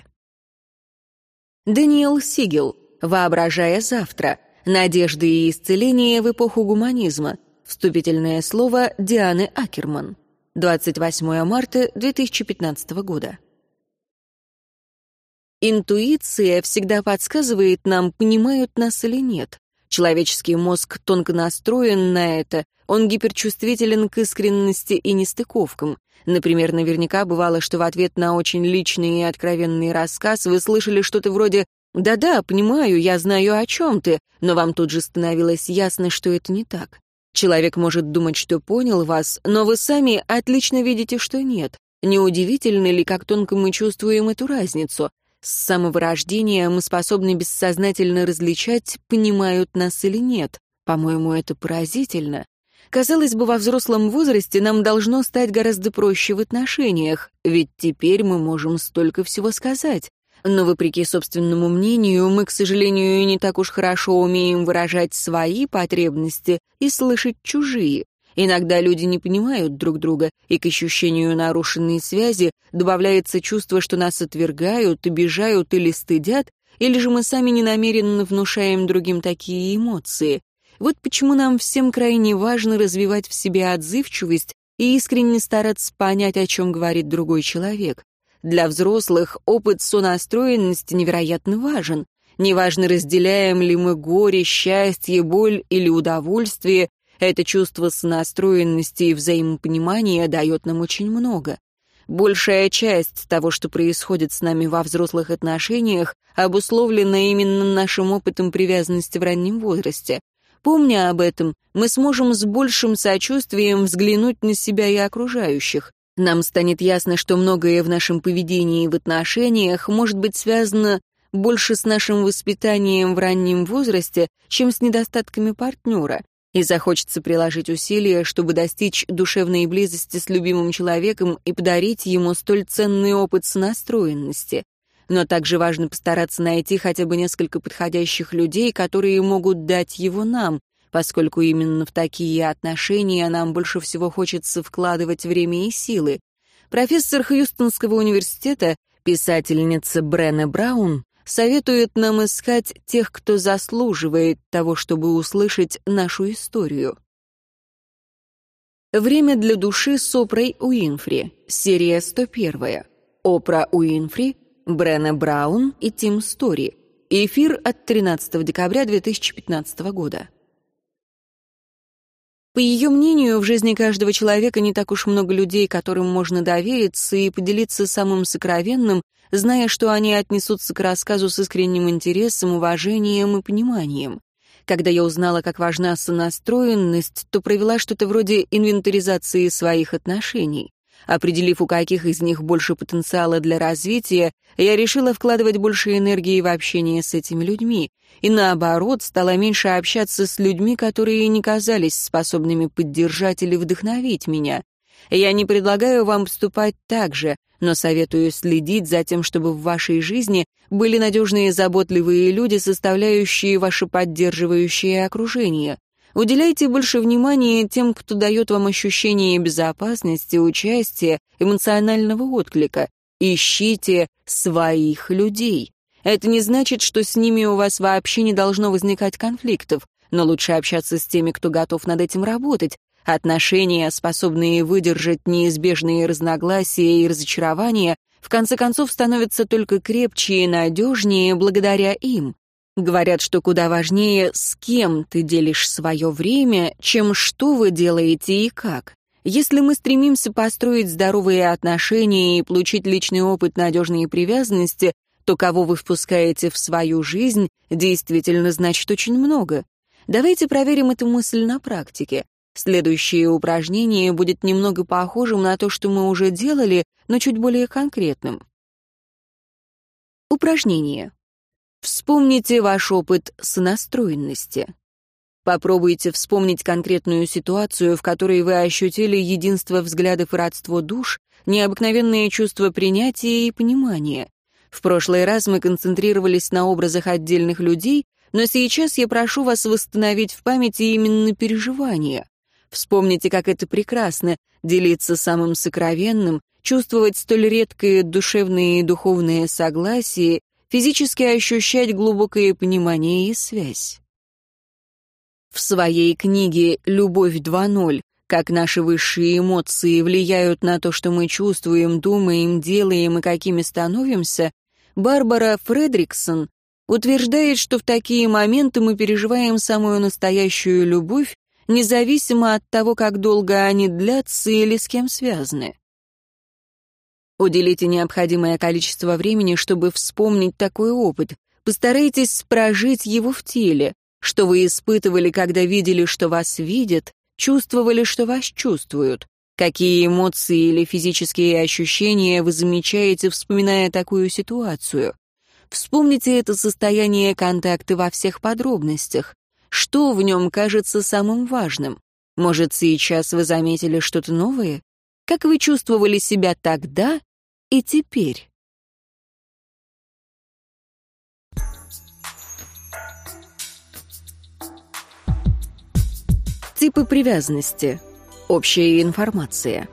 Дэниел Сигел. «Воображая завтра. Надежды и исцеление в эпоху гуманизма». Вступительное слово Дианы Акерман. 28 марта 2015 года. Интуиция всегда подсказывает нам, понимают нас или нет. Человеческий мозг тонко настроен на это, он гиперчувствителен к искренности и нестыковкам. Например, наверняка бывало, что в ответ на очень личный и откровенный рассказ вы слышали что-то вроде «Да-да, понимаю, я знаю, о чем ты», но вам тут же становилось ясно, что это не так. Человек может думать, что понял вас, но вы сами отлично видите, что нет. Неудивительно ли, как тонко мы чувствуем эту разницу? С самого рождения мы способны бессознательно различать, понимают нас или нет. По-моему, это поразительно. Казалось бы, во взрослом возрасте нам должно стать гораздо проще в отношениях, ведь теперь мы можем столько всего сказать. Но, вопреки собственному мнению, мы, к сожалению, не так уж хорошо умеем выражать свои потребности и слышать чужие. Иногда люди не понимают друг друга, и к ощущению нарушенной связи добавляется чувство, что нас отвергают, обижают или стыдят, или же мы сами ненамеренно внушаем другим такие эмоции. Вот почему нам всем крайне важно развивать в себе отзывчивость и искренне стараться понять, о чем говорит другой человек. Для взрослых опыт сонастроенности невероятно важен. Неважно, разделяем ли мы горе, счастье, боль или удовольствие, это чувство сонастроенности и взаимопонимания дает нам очень много. Большая часть того, что происходит с нами во взрослых отношениях, обусловлена именно нашим опытом привязанности в раннем возрасте. Помня об этом, мы сможем с большим сочувствием взглянуть на себя и окружающих. Нам станет ясно, что многое в нашем поведении и в отношениях может быть связано больше с нашим воспитанием в раннем возрасте, чем с недостатками партнера. И захочется приложить усилия, чтобы достичь душевной близости с любимым человеком и подарить ему столь ценный опыт сонастроенности. Но также важно постараться найти хотя бы несколько подходящих людей, которые могут дать его нам, поскольку именно в такие отношения нам больше всего хочется вкладывать время и силы. Профессор Хьюстонского университета, писательница Бренне Браун, советует нам искать тех, кто заслуживает того, чтобы услышать нашу историю. «Время для души» с Опрой Уинфри, серия 101. Опра Уинфри, Бренне Браун и Тим Стори. Эфир от 13 декабря 2015 года. По ее мнению, в жизни каждого человека не так уж много людей, которым можно довериться и поделиться самым сокровенным, зная, что они отнесутся к рассказу с искренним интересом, уважением и пониманием. Когда я узнала, как важна сонастроенность, то провела что-то вроде инвентаризации своих отношений. Определив, у каких из них больше потенциала для развития, я решила вкладывать больше энергии в общение с этими людьми, и наоборот, стала меньше общаться с людьми, которые не казались способными поддержать или вдохновить меня. Я не предлагаю вам поступать так же, но советую следить за тем, чтобы в вашей жизни были надежные и заботливые люди, составляющие ваше поддерживающее окружение. Уделяйте больше внимания тем, кто дает вам ощущение безопасности, участия, эмоционального отклика. Ищите своих людей. Это не значит, что с ними у вас вообще не должно возникать конфликтов, но лучше общаться с теми, кто готов над этим работать. Отношения, способные выдержать неизбежные разногласия и разочарования, в конце концов становятся только крепче и надежнее благодаря им. Говорят, что куда важнее, с кем ты делишь свое время, чем что вы делаете и как. Если мы стремимся построить здоровые отношения и получить личный опыт надежной привязанности, то кого вы впускаете в свою жизнь, действительно значит очень много. Давайте проверим эту мысль на практике. Следующее упражнение будет немного похожим на то, что мы уже делали, но чуть более конкретным. Упражнение. Вспомните ваш опыт сонастроенности. Попробуйте вспомнить конкретную ситуацию, в которой вы ощутили единство взглядов и родство душ, необыкновенное чувство принятия и понимания. В прошлый раз мы концентрировались на образах отдельных людей, но сейчас я прошу вас восстановить в памяти именно переживания. Вспомните, как это прекрасно — делиться самым сокровенным, чувствовать столь редкое душевное и духовное согласие, физически ощущать глубокое понимание и связь. В своей книге «Любовь 2.0. Как наши высшие эмоции влияют на то, что мы чувствуем, думаем, делаем и какими становимся», Барбара Фредриксон утверждает, что в такие моменты мы переживаем самую настоящую любовь, независимо от того, как долго они длятся или с кем связаны. Уделите необходимое количество времени, чтобы вспомнить такой опыт. Постарайтесь прожить его в теле. Что вы испытывали, когда видели, что вас видят, чувствовали, что вас чувствуют. Какие эмоции или физические ощущения вы замечаете, вспоминая такую ситуацию. Вспомните это состояние контакта во всех подробностях. Что в нем кажется самым важным? Может, сейчас вы заметили что-то новое? Как вы чувствовали себя тогда и теперь? Типы привязанности. Общая информация.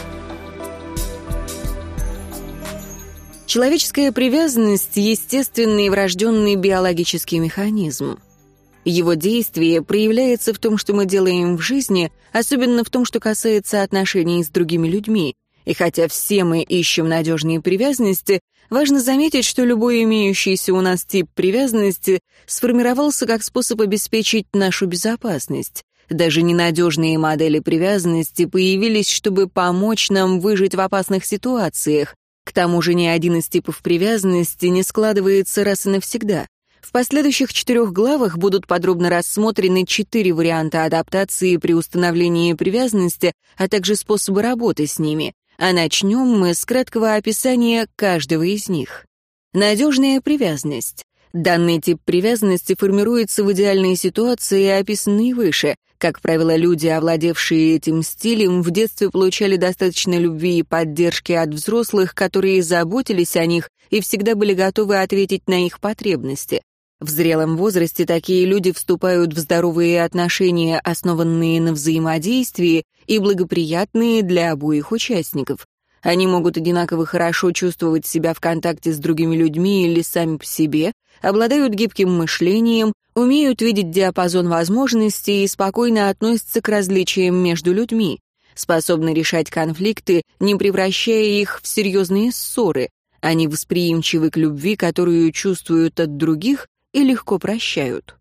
Человеческая привязанность — естественный и врожденный биологический механизм. Его действие проявляется в том, что мы делаем в жизни, особенно в том, что касается отношений с другими людьми. И хотя все мы ищем надежные привязанности, важно заметить, что любой имеющийся у нас тип привязанности сформировался как способ обеспечить нашу безопасность. Даже ненадежные модели привязанности появились, чтобы помочь нам выжить в опасных ситуациях. К тому же ни один из типов привязанности не складывается раз и навсегда. В последующих 4 главах будут подробно рассмотрены 4 варианта адаптации при установлении привязанности, а также способы работы с ними. А начнем мы с краткого описания каждого из них. Надежная привязанность. Данный тип привязанности формируется в идеальной ситуации, описанной выше. Как правило, люди, овладевшие этим стилем, в детстве получали достаточно любви и поддержки от взрослых, которые заботились о них и всегда были готовы ответить на их потребности. В зрелом возрасте такие люди вступают в здоровые отношения, основанные на взаимодействии и благоприятные для обоих участников. Они могут одинаково хорошо чувствовать себя в контакте с другими людьми или сами по себе, обладают гибким мышлением, умеют видеть диапазон возможностей и спокойно относятся к различиям между людьми, способны решать конфликты, не превращая их в серьезные ссоры. Они восприимчивы к любви, которую чувствуют от других, и легко прощают.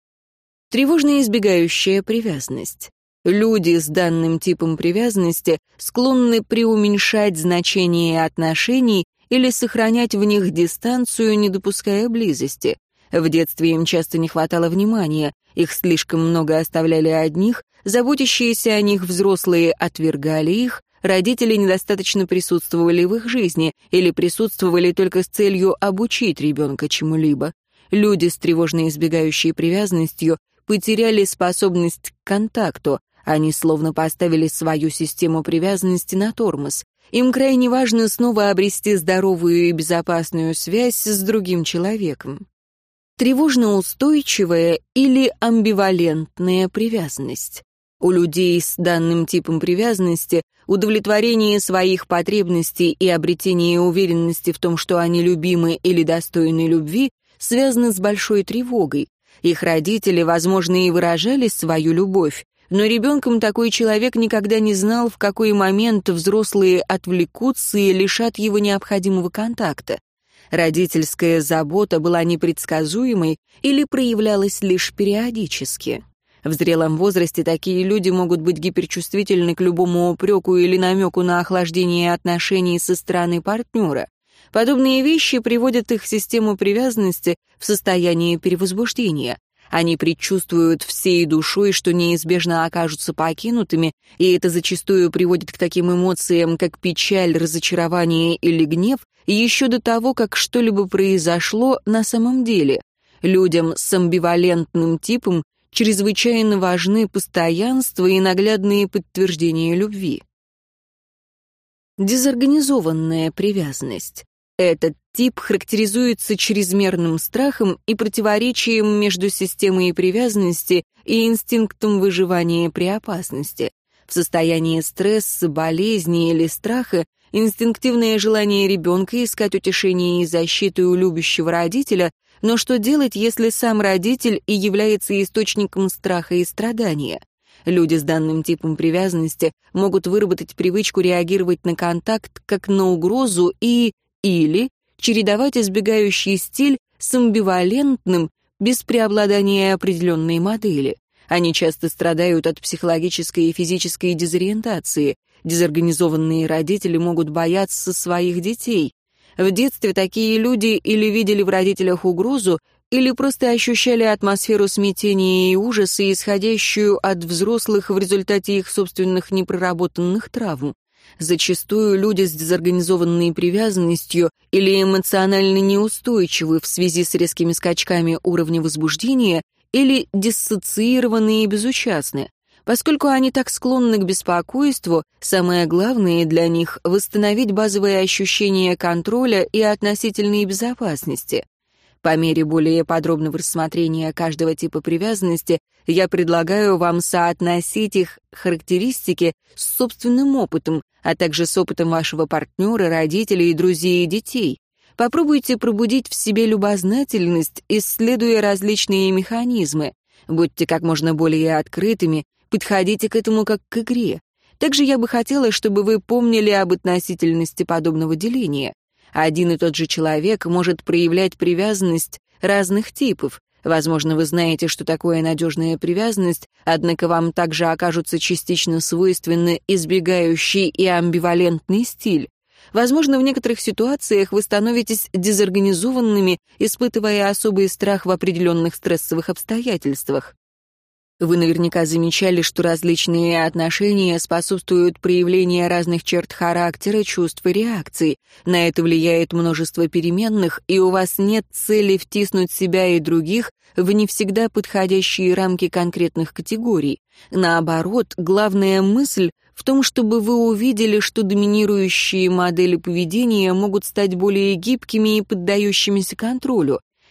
Тревожно-избегающая привязанность. Люди с данным типом привязанности склонны преуменьшать значение отношений или сохранять в них дистанцию, не допуская близости. В детстве им часто не хватало внимания, их слишком много оставляли одних, заботящиеся о них взрослые отвергали их, родители недостаточно присутствовали в их жизни или присутствовали только с целью обучить ребенка чему-либо. Люди с тревожно-избегающей привязанностью потеряли способность к контакту, они словно поставили свою систему привязанности на тормоз. Им крайне важно снова обрести здоровую и безопасную связь с другим человеком. Тревожно-устойчивая или амбивалентная привязанность. У людей с данным типом привязанности удовлетворение своих потребностей и обретение уверенности в том, что они любимы или достойны любви, связано с большой тревогой. Их родители, возможно, и выражали свою любовь, но ребенком такой человек никогда не знал, в какой момент взрослые отвлекутся и лишат его необходимого контакта. Родительская забота была непредсказуемой или проявлялась лишь периодически. В зрелом возрасте такие люди могут быть гиперчувствительны к любому упреку или намеку на охлаждение отношений со стороны партнера. Подобные вещи приводят их систему привязанности в состояние перевозбуждения. Они предчувствуют всей душой, что неизбежно окажутся покинутыми, и это зачастую приводит к таким эмоциям, как печаль, разочарование или гнев, еще до того, как что-либо произошло на самом деле. Людям с амбивалентным типом чрезвычайно важны постоянство и наглядные подтверждения любви. Дезорганизованная привязанность. Этот тип характеризуется чрезмерным страхом и противоречием между системой привязанности и инстинктом выживания при опасности. В состоянии стресса, болезни или страха инстинктивное желание ребенка искать утешение и защиту у любящего родителя, но что делать, если сам родитель и является источником страха и страдания? Люди с данным типом привязанности могут выработать привычку реагировать на контакт как на угрозу или чередовать избегающий стиль с амбивалентным без преобладания определенной модели. Они часто страдают от психологической и физической дезориентации. Дезорганизованные родители могут бояться своих детей. В детстве такие люди или видели в родителях угрозу, или просто ощущали атмосферу смятения и ужаса, исходящую от взрослых в результате их собственных непроработанных травм. Зачастую люди с дезорганизованной привязанностью или эмоционально неустойчивы в связи с резкими скачками уровня возбуждения или диссоциированы и безучастны. Поскольку они так склонны к беспокойству, самое главное для них — восстановить базовые ощущения контроля и относительной безопасности. По мере более подробного рассмотрения каждого типа привязанности я предлагаю вам соотносить их характеристики с собственным опытом, а также с опытом вашего партнера, родителей, друзей и детей. Попробуйте пробудить в себе любознательность, исследуя различные механизмы. Будьте как можно более открытыми, подходите к этому как к игре. Также я бы хотела, чтобы вы помнили об относительности подобного деления. Один и тот же человек может проявлять привязанность разных типов. Возможно, вы знаете, что такое надежная привязанность, однако вам также окажутся частично свойственны избегающий и амбивалентный стиль. Возможно, в некоторых ситуациях вы становитесь дезорганизованными, испытывая особый страх в определенных стрессовых обстоятельствах. Вы наверняка замечали, что различные отношения способствуют проявлению разных черт характера, чувств и реакций. На это влияет множество переменных, и у вас нет цели втиснуть себя и других в не всегда подходящие рамки конкретных категорий. Наоборот, главная мысль в том, чтобы вы увидели, что доминирующие модели поведения могут стать более гибкими и поддающимися контролю.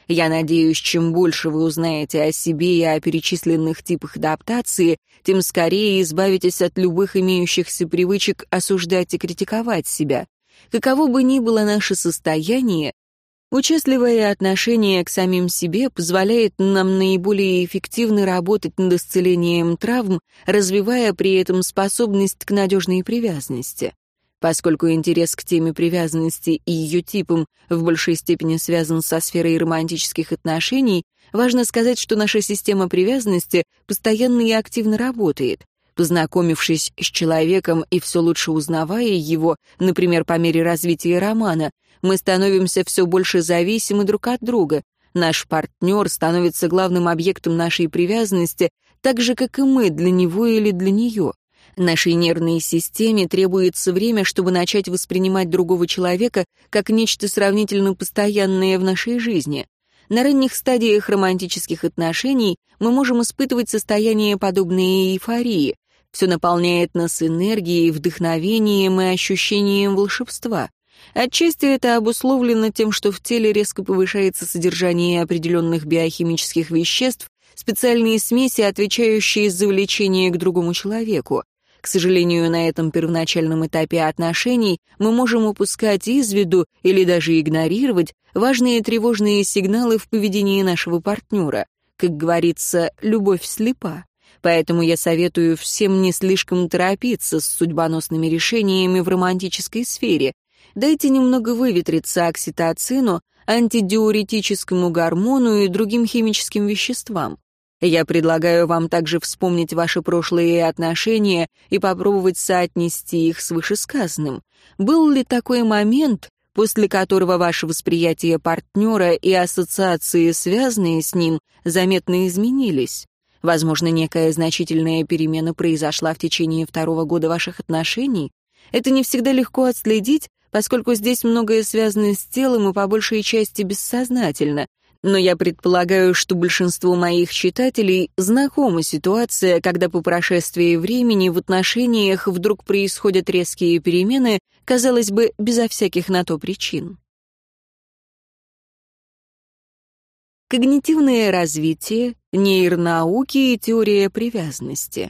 Я надеюсь, чем больше вы узнаете о себе и о перечисленных типах адаптации, тем скорее избавитесь от любых имеющихся привычек осуждать и критиковать себя. Каково бы ни было наше состояние, участливое отношение к самим себе позволяет нам наиболее эффективно работать над исцелением травм, развивая при этом способность к надежной привязанности. Поскольку интерес к теме привязанности и ее типам в большей степени связан со сферой романтических отношений, важно сказать, что наша система привязанности постоянно и активно работает. Познакомившись с человеком и все лучше узнавая его, например, по мере развития романа, мы становимся все больше зависимы друг от друга. Наш партнер становится главным объектом нашей привязанности, так же, как и мы для него или для нее. Нашей нервной системе требуется время, чтобы начать воспринимать другого человека как нечто сравнительно постоянное в нашей жизни. На ранних стадиях романтических отношений мы можем испытывать состояние, подобное эйфории. Все наполняет нас энергией, вдохновением и ощущением волшебства. Отчасти это обусловлено тем, что в теле резко повышается содержание определенных биохимических веществ, специальные смеси, отвечающие за влечение к другому человеку. К сожалению, на этом первоначальном этапе отношений мы можем упускать из виду или даже игнорировать важные тревожные сигналы в поведении нашего партнера. Как говорится, любовь слепа. Поэтому я советую всем не слишком торопиться с судьбоносными решениями в романтической сфере. Дайте немного выветриться окситоцину, антидиуретическому гормону и другим химическим веществам. Я предлагаю вам также вспомнить ваши прошлые отношения и попробовать соотнести их с вышесказанным. Был ли такой момент, после которого ваше восприятие партнера и ассоциации, связанные с ним, заметно изменились? Возможно, некая значительная перемена произошла в течение 2-го года ваших отношений? Это не всегда легко отследить, поскольку здесь многое связано с телом и по большей части бессознательно. Но я предполагаю, что большинству моих читателей знакома ситуация, когда по прошествии времени в отношениях вдруг происходят резкие перемены, казалось бы, безо всяких на то причин. Когнитивное развитие, нейронауки и теория привязанности.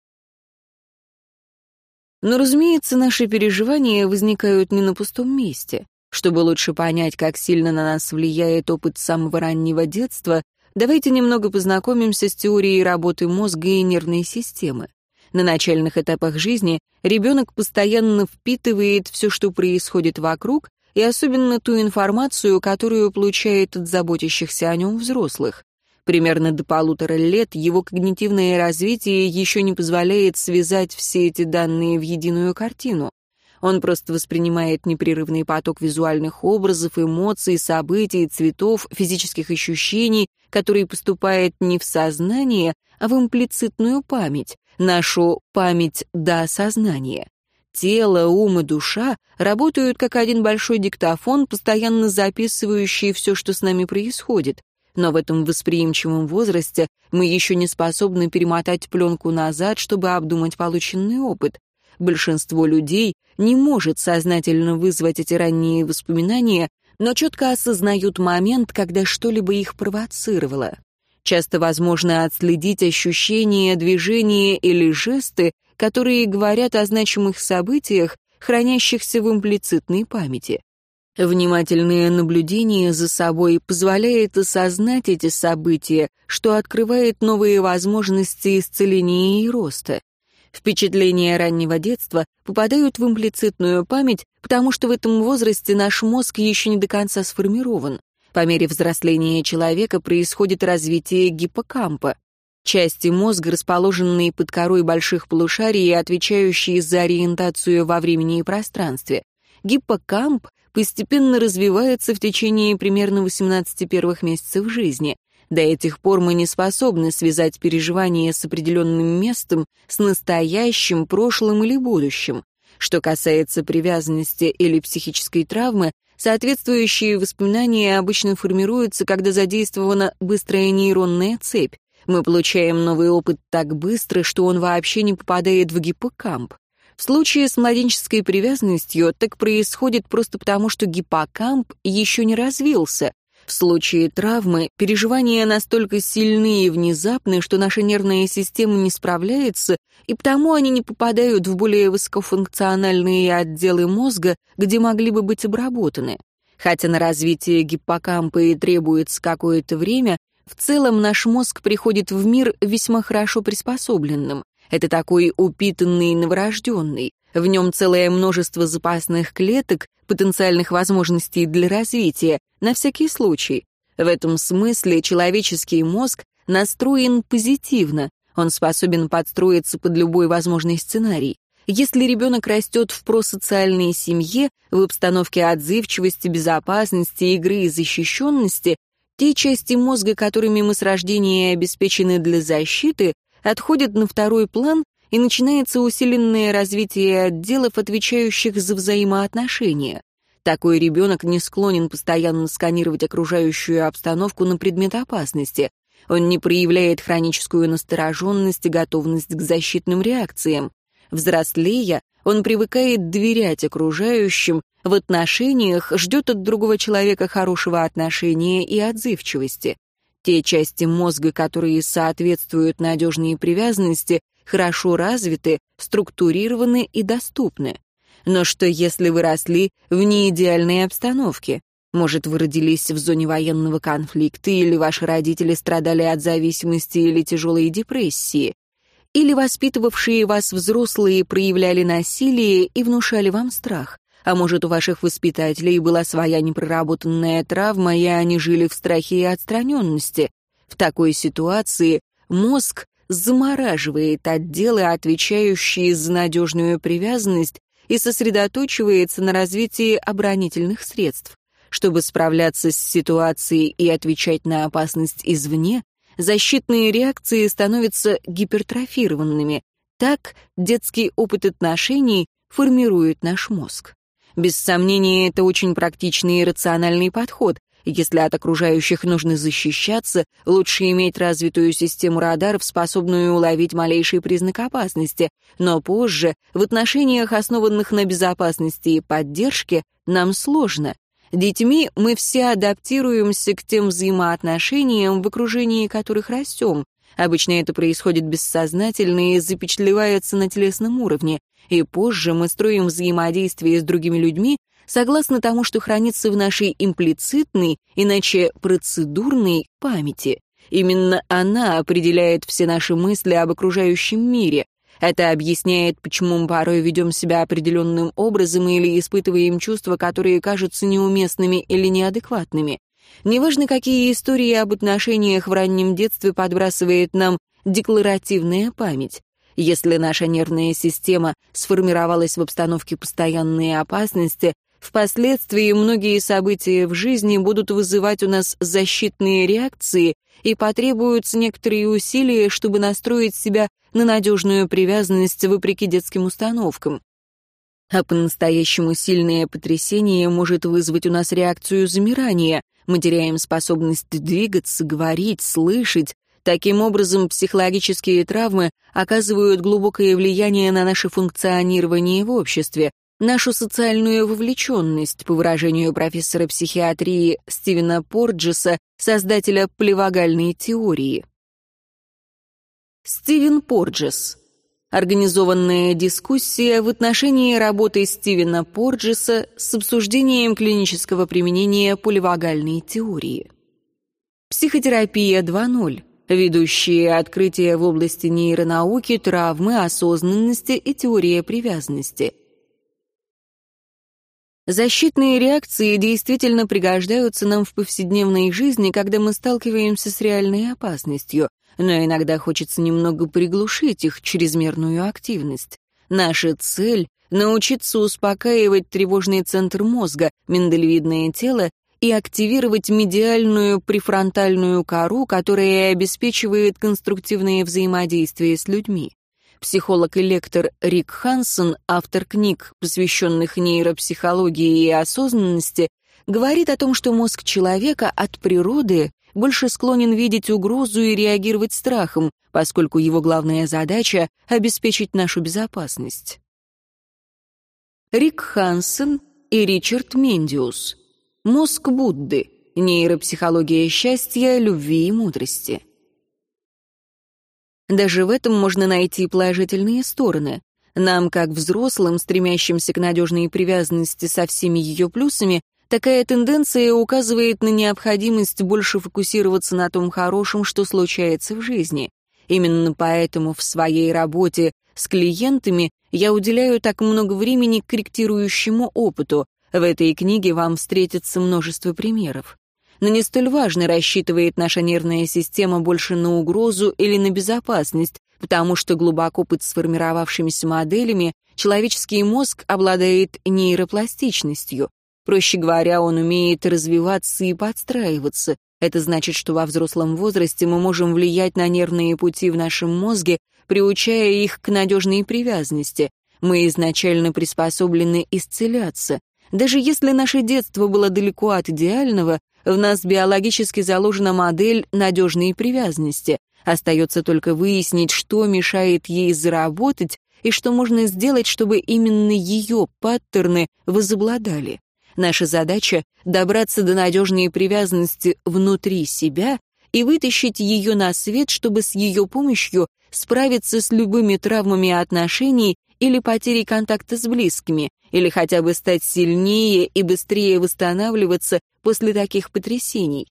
Но, разумеется, наши переживания возникают не на пустом месте. Чтобы лучше понять, как сильно на нас влияет опыт самого раннего детства, давайте немного познакомимся с теорией работы мозга и нервной системы. На начальных этапах жизни ребенок постоянно впитывает все, что происходит вокруг, и особенно ту информацию, которую получает от заботящихся о нем взрослых. Примерно до 1,5 лет его когнитивное развитие еще не позволяет связать все эти данные в единую картину. Он просто воспринимает непрерывный поток визуальных образов, эмоций, событий, цветов, физических ощущений, который поступает не в сознание, а в имплицитную память, нашу память до сознания. Тело, ум и душа работают как один большой диктофон, постоянно записывающий все, что с нами происходит. Но в этом восприимчивом возрасте мы еще не способны перемотать пленку назад, чтобы обдумать полученный опыт. Большинство людей не может сознательно вызвать эти ранние воспоминания, но четко осознают момент, когда что-либо их провоцировало. Часто возможно отследить ощущения, движения или жесты, которые говорят о значимых событиях, хранящихся в имплицитной памяти. Внимательное наблюдение за собой позволяет осознать эти события, что открывает новые возможности исцеления и роста. Впечатления раннего детства попадают в имплицитную память, потому что в этом возрасте наш мозг еще не до конца сформирован. По мере взросления человека происходит развитие гиппокампа, части мозга, расположенные под корой больших полушарий и отвечающие за ориентацию во времени и пространстве. Гиппокамп постепенно развивается в течение примерно 18 первых месяцев жизни. До этих пор мы не способны связать переживания с определенным местом, с настоящим, прошлым или будущим. Что касается привязанности или психической травмы, соответствующие воспоминания обычно формируются, когда задействована быстрая нейронная цепь. Мы получаем новый опыт так быстро, что он вообще не попадает в гиппокамп. В случае с младенческой привязанностью так происходит просто потому, что гиппокамп еще не развился. В случае травмы переживания настолько сильны и внезапны, что наша нервная система не справляется, и потому они не попадают в более высокофункциональные отделы мозга, где могли бы быть обработаны. Хотя на развитие гиппокампа и требуется какое-то время, в целом наш мозг приходит в мир весьма хорошо приспособленным. Это такой упитанный новорожденный. В нем целое множество запасных клеток, потенциальных возможностей для развития, на всякий случай. В этом смысле человеческий мозг настроен позитивно, он способен подстроиться под любой возможный сценарий. Если ребенок растет в просоциальной семье, в обстановке отзывчивости, безопасности, игры и защищенности, те части мозга, которыми мы с рождения обеспечены для защиты, отходят на второй план, и начинается усиленное развитие отделов, отвечающих за взаимоотношения. Такой ребенок не склонен постоянно сканировать окружающую обстановку на предмет опасности. Он не проявляет хроническую настороженность и готовность к защитным реакциям. Взрослея, он привыкает доверять окружающим, в отношениях ждет от другого человека хорошего отношения и отзывчивости. Те части мозга, которые соответствуют надежной привязанности, хорошо развиты, структурированы и доступны. Но что если вы росли в неидеальной обстановке? Может, вы родились в зоне военного конфликта, или ваши родители страдали от зависимости или тяжелой депрессии? Или воспитывавшие вас взрослые проявляли насилие и внушали вам страх? А может, у ваших воспитателей была своя непроработанная травма, и они жили в страхе и отстраненности? В такой ситуации мозг замораживает отделы, отвечающие за надежную привязанность, и сосредоточивается на развитии оборонительных средств. Чтобы справляться с ситуацией и отвечать на опасность извне, защитные реакции становятся гипертрофированными. Так детский опыт отношений формирует наш мозг. Без сомнения, это очень практичный и рациональный подход. Если от окружающих нужно защищаться, лучше иметь развитую систему радаров, способную уловить малейший признак опасности. Но позже, в отношениях, основанных на безопасности и поддержке, нам сложно. Детьми мы все адаптируемся к тем взаимоотношениям, в окружении которых растем. Обычно это происходит бессознательно и запечатлевается на телесном уровне. И позже мы строим взаимодействие с другими людьми согласно тому, что хранится в нашей имплицитной, иначе процедурной памяти. Именно она определяет все наши мысли об окружающем мире. Это объясняет, почему мы порой ведем себя определенным образом или испытываем чувства, которые кажутся неуместными или неадекватными. Неважно, какие истории об отношениях в раннем детстве подбрасывает нам декларативная память. Если наша нервная система сформировалась в обстановке постоянной опасности, впоследствии многие события в жизни будут вызывать у нас защитные реакции, и потребуются некоторые усилия, чтобы настроить себя на надежную привязанность вопреки детским установкам. А по-настоящему сильное потрясение может вызвать у нас реакцию замирания. Мы теряем способность двигаться, говорить, слышать. Таким образом, психологические травмы оказывают глубокое влияние на наше функционирование в обществе, нашу социальную вовлеченность, по выражению профессора психиатрии Стивена Порджеса, создателя поливагальной теории. Стивен Порджес. Организованная дискуссия в отношении работы Стивена Порджеса с обсуждением клинического применения поливагальной теории. Психотерапия 2.0. Ведущие открытия в области нейронауки, травмы, осознанности и теория привязанности. Защитные реакции действительно пригождаются нам в повседневной жизни, когда мы сталкиваемся с реальной опасностью, но иногда хочется немного приглушить их чрезмерную активность. Наша цель — научиться успокаивать тревожный центр мозга, миндалевидное тело, и активировать медиальную префронтальную кору, которая обеспечивает конструктивное взаимодействие с людьми. Психолог и лектор Рик Хансон, автор книг, посвященных нейропсихологии и осознанности, говорит о том, что мозг человека от природы больше склонен видеть угрозу и реагировать страхом, поскольку его главная задача — обеспечить нашу безопасность. Рик Хансон и Ричард Мендиус. Мозг Будды. Нейропсихология счастья, любви и мудрости. Даже в этом можно найти положительные стороны. Нам, как взрослым, стремящимся к надежной привязанности со всеми ее плюсами, такая тенденция указывает на необходимость больше фокусироваться на том хорошем, что случается в жизни. Именно поэтому в своей работе с клиентами я уделяю так много времени корректирующему опыту. В этой книге вам встретится множество примеров. Но не столь важно, рассчитывает наша нервная система больше на угрозу или на безопасность, потому что глубоко под сформировавшимися моделями человеческий мозг обладает нейропластичностью. Проще говоря, он умеет развиваться и подстраиваться. Это значит, что во взрослом возрасте мы можем влиять на нервные пути в нашем мозге, приучая их к надежной привязанности. Мы изначально приспособлены исцеляться. Даже если наше детство было далеко от идеального, в нас биологически заложена модель надежной привязанности. Остается только выяснить, что мешает ей заработать и что можно сделать, чтобы именно ее паттерны возобладали. Наша задача — добраться до надежной привязанности внутри себя и вытащить ее на свет, чтобы с ее помощью справиться с любыми травмами отношений или потерей контакта с близкими, или хотя бы стать сильнее и быстрее восстанавливаться после таких потрясений.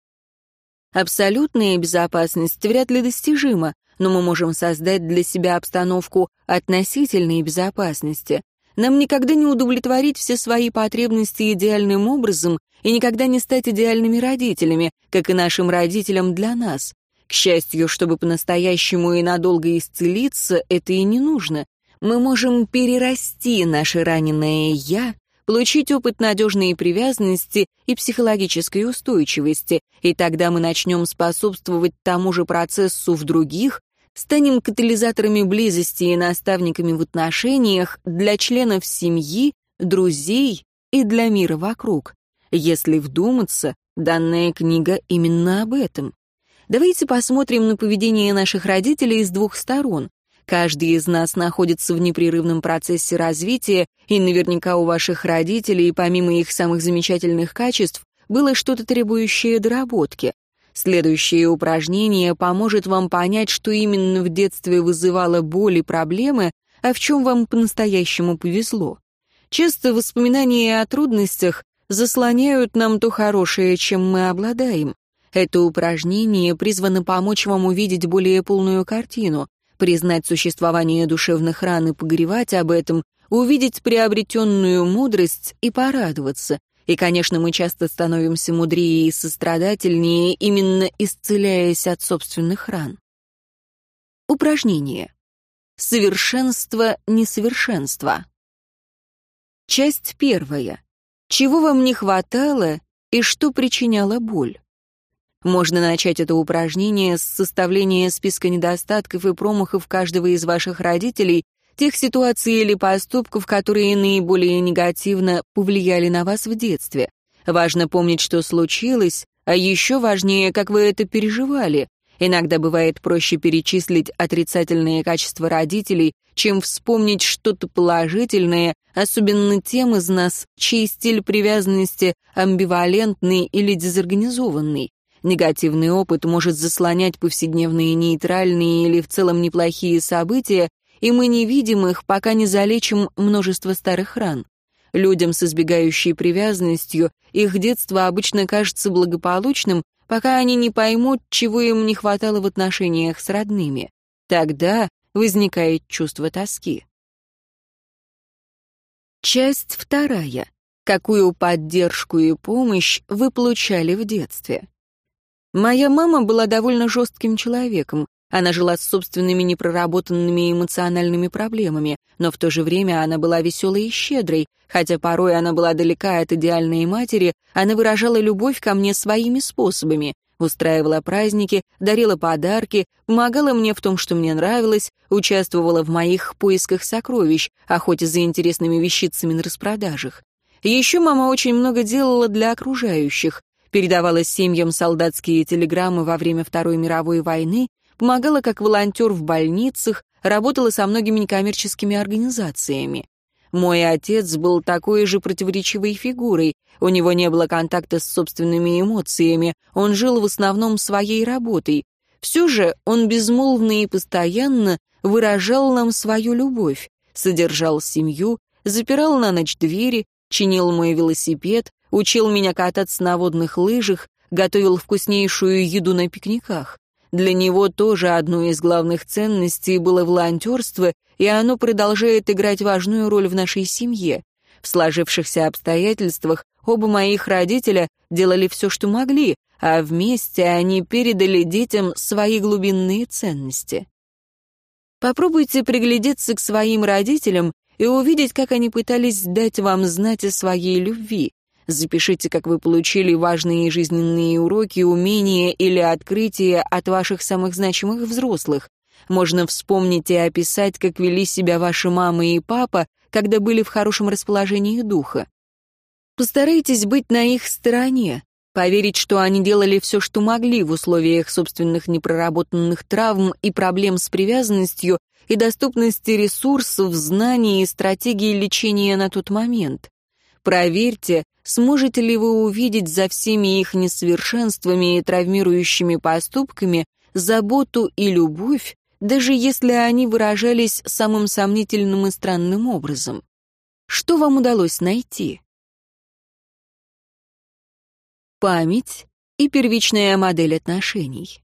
Абсолютная безопасность вряд ли достижима, но мы можем создать для себя обстановку относительной безопасности. Нам никогда не удовлетворить все свои потребности идеальным образом и никогда не стать идеальными родителями, как и нашим родителям для нас. К счастью, чтобы по-настоящему и надолго исцелиться, это и не нужно. Мы можем перерасти наше раненое «я», получить опыт надежной привязанности и психологической устойчивости, и тогда мы начнем способствовать тому же процессу в других, станем катализаторами близости и наставниками в отношениях для членов семьи, друзей и для мира вокруг. Если вдуматься, данная книга именно об этом. Давайте посмотрим на поведение наших родителей с двух сторон. Каждый из нас находится в непрерывном процессе развития, и наверняка у ваших родителей, помимо их самых замечательных качеств, было что-то требующее доработки. Следующее упражнение поможет вам понять, что именно в детстве вызывало боль и проблемы, а в чем вам по-настоящему повезло. Часто воспоминания о трудностях заслоняют нам то хорошее, чем мы обладаем. Это упражнение призвано помочь вам увидеть более полную картину, признать существование душевных ран и погревать об этом, увидеть приобретенную мудрость и порадоваться. И, конечно, мы часто становимся мудрее и сострадательнее, именно исцеляясь от собственных ран. Упражнение. Совершенство несовершенства. Часть первая. Чего вам не хватало и что причиняло боль? Можно начать это упражнение с составления списка недостатков и промахов каждого из ваших родителей, тех ситуаций или поступков, которые наиболее негативно повлияли на вас в детстве. Важно помнить, что случилось, а еще важнее, как вы это переживали. Иногда бывает проще перечислить отрицательные качества родителей, чем вспомнить что-то положительное, особенно тем из нас, чей стиль привязанности амбивалентный или дезорганизованный. Негативный опыт может заслонять повседневные нейтральные или в целом неплохие события, и мы не видим их, пока не залечим множество старых ран. Людям с избегающей привязанностью их детство обычно кажется благополучным, пока они не поймут, чего им не хватало в отношениях с родными. Тогда возникает чувство тоски. Часть вторая. Какую поддержку и помощь вы получали в детстве? Моя мама была довольно жестким человеком. Она жила с собственными непроработанными эмоциональными проблемами, но в то же время она была веселой и щедрой. Хотя порой она была далека от идеальной матери, она выражала любовь ко мне своими способами. Устраивала праздники, дарила подарки, помогала мне в том, что мне нравилось, участвовала в моих поисках сокровищ, охоте за интересными вещицами на распродажах. Еще мама очень много делала для окружающих. Передавала семьям солдатские телеграммы во время Второй мировой войны, помогала как волонтер в больницах, работала со многими некоммерческими организациями. Мой отец был такой же противоречивой фигурой. У него не было контакта с собственными эмоциями, он жил в основном своей работой. Все же он безмолвно и постоянно выражал нам свою любовь, содержал семью, запирал на ночь двери, чинил мой велосипед, учил меня кататься на водных лыжах, готовил вкуснейшую еду на пикниках. Для него тоже одной из главных ценностей было волонтерство, и оно продолжает играть важную роль в нашей семье. В сложившихся обстоятельствах оба моих родителя делали все, что могли, а вместе они передали детям свои глубинные ценности. Попробуйте приглядеться к своим родителям и увидеть, как они пытались дать вам знать о своей любви. Запишите, как вы получили важные жизненные уроки, умения или открытия от ваших самых значимых взрослых. Можно вспомнить и описать, как вели себя ваши мама и папа, когда были в хорошем расположении духа. Постарайтесь быть на их стороне, поверить, что они делали все, что могли в условиях собственных непроработанных травм и проблем с привязанностью и доступности ресурсов, знаний и стратегий лечения на тот момент. Проверьте, сможете ли вы увидеть за всеми их несовершенствами и травмирующими поступками заботу и любовь, даже если они выражались самым сомнительным и странным образом. Что вам удалось найти? Память и первичная модель отношений.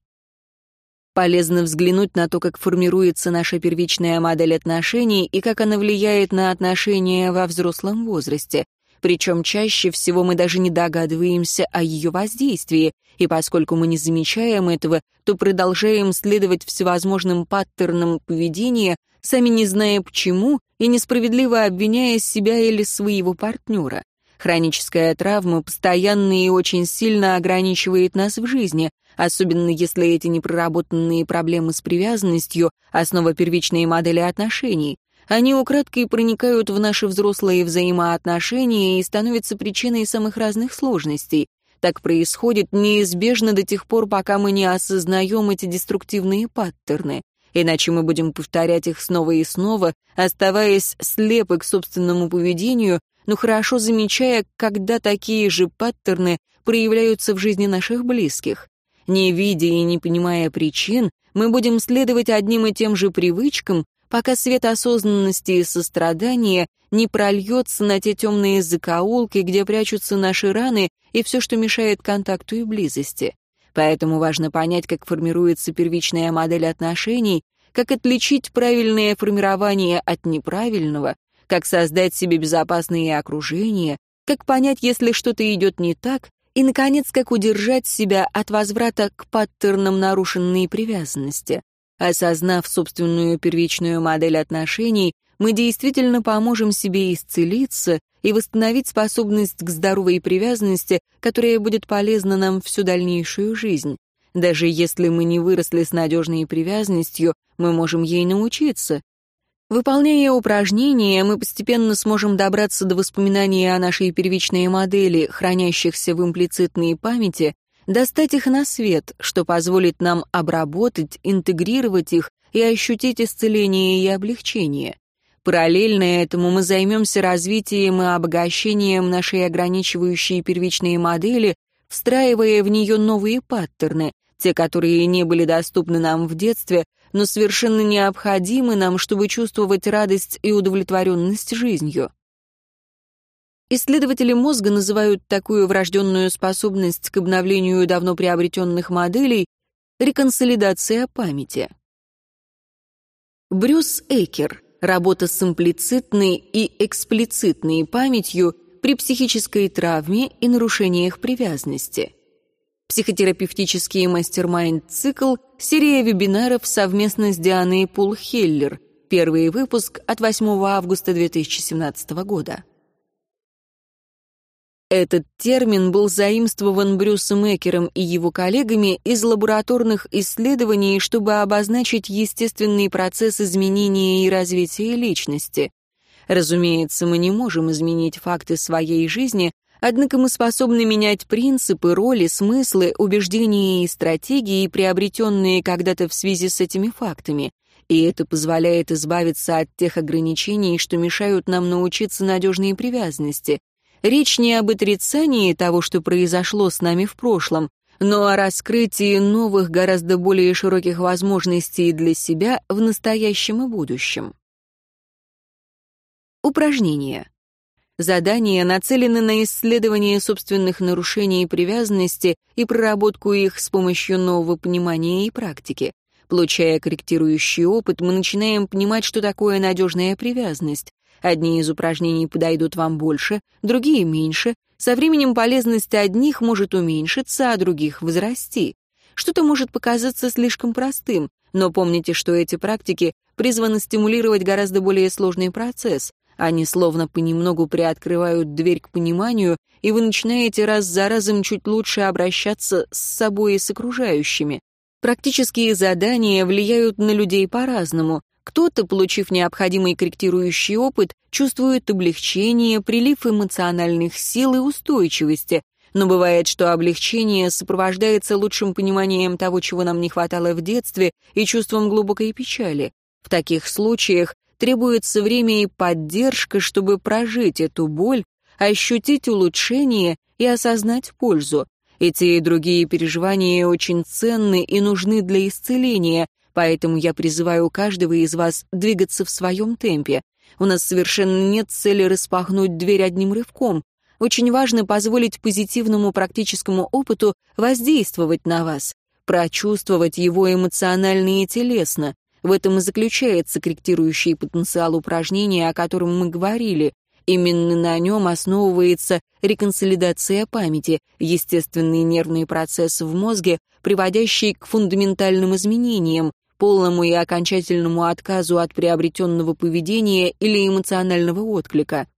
Полезно взглянуть на то, как формируется наша первичная модель отношений и как она влияет на отношения во взрослом возрасте. Причем чаще всего мы даже не догадываемся о ее воздействии, и поскольку мы не замечаем этого, то продолжаем следовать всевозможным паттернам поведения, сами не зная почему, и несправедливо обвиняя себя или своего партнера. Хроническая травма постоянно и очень сильно ограничивает нас в жизни, особенно если эти непроработанные проблемы с привязанностью — основа первичной модели отношений. Они украдкой проникают в наши взрослые взаимоотношения и становятся причиной самых разных сложностей. Так происходит неизбежно до тех пор, пока мы не осознаем эти деструктивные паттерны. Иначе мы будем повторять их снова и снова, оставаясь слепы к собственному поведению, но хорошо замечая, когда такие же паттерны проявляются в жизни наших близких. Не видя и не понимая причин, мы будем следовать одним и тем же привычкам, пока свет осознанности и сострадания не прольется на те темные закоулки, где прячутся наши раны и все, что мешает контакту и близости. Поэтому важно понять, как формируется первичная модель отношений, как отличить правильное формирование от неправильного, как создать себе безопасные окружения, как понять, если что-то идет не так, и, наконец, как удержать себя от возврата к паттернам нарушенной привязанности. Осознав собственную первичную модель отношений, мы действительно поможем себе исцелиться и восстановить способность к здоровой привязанности, которая будет полезна нам всю дальнейшую жизнь. Даже если мы не выросли с надежной привязанностью, мы можем ей научиться. Выполняя упражнения, мы постепенно сможем добраться до воспоминаний о нашей первичной модели, хранящихся в имплицитной памяти, достать их на свет, что позволит нам обработать, интегрировать их и ощутить исцеление и облегчение. Параллельно этому мы займемся развитием и обогащением нашей ограничивающей первичной модели, встраивая в нее новые паттерны, те, которые не были доступны нам в детстве, но совершенно необходимы нам, чтобы чувствовать радость и удовлетворенность жизнью. Исследователи мозга называют такую врожденную способность к обновлению давно приобретенных моделей реконсолидация памяти. Брюс Экер. Работа с имплицитной и эксплицитной памятью при психической травме и нарушениях привязанности. Психотерапевтический мастер-майнд-цикл, серия вебинаров совместно с Дианой Пул-Хеллер. Первый выпуск от 8 августа 2017 года. Этот термин был заимствован Брюсом Экером и его коллегами из лабораторных исследований, чтобы обозначить естественный процесс изменения и развития личности. Разумеется, мы не можем изменить факты своей жизни, однако мы способны менять принципы, роли, смыслы, убеждения и стратегии, приобретенные когда-то в связи с этими фактами. И это позволяет избавиться от тех ограничений, что мешают нам научиться надежной привязанности. Речь не об отрицании того, что произошло с нами в прошлом, но о раскрытии новых, гораздо более широких возможностей для себя в настоящем и будущем. Упражнения. Задания нацелены на исследование собственных нарушений и привязанности и проработку их с помощью нового понимания и практики. Получая корректирующий опыт, мы начинаем понимать, что такое надежная привязанность. Одни из упражнений подойдут вам больше, другие — меньше. Со временем полезность одних может уменьшиться, а других — возрасти. Что-то может показаться слишком простым, но помните, что эти практики призваны стимулировать гораздо более сложный процесс. Они словно понемногу приоткрывают дверь к пониманию, и вы начинаете раз за разом чуть лучше обращаться с собой и с окружающими. Практические задания влияют на людей по-разному. Кто-то, получив необходимый корректирующий опыт, чувствует облегчение, прилив эмоциональных сил и устойчивости. Но бывает, что облегчение сопровождается лучшим пониманием того, чего нам не хватало в детстве, и чувством глубокой печали. В таких случаях требуется время и поддержка, чтобы прожить эту боль, ощутить улучшение и осознать пользу. И те, и другие переживания очень ценны и нужны для исцеления, поэтому я призываю каждого из вас двигаться в своем темпе. У нас совершенно нет цели распахнуть дверь одним рывком. Очень важно позволить позитивному практическому опыту воздействовать на вас, прочувствовать его эмоционально и телесно. В этом и заключается корректирующий потенциал упражнения, о котором мы говорили. Именно на нем основывается реконсолидация памяти, естественный нервный процесс в мозге, приводящий к фундаментальным изменениям, полному и окончательному отказу от приобретенного поведения или эмоционального отклика.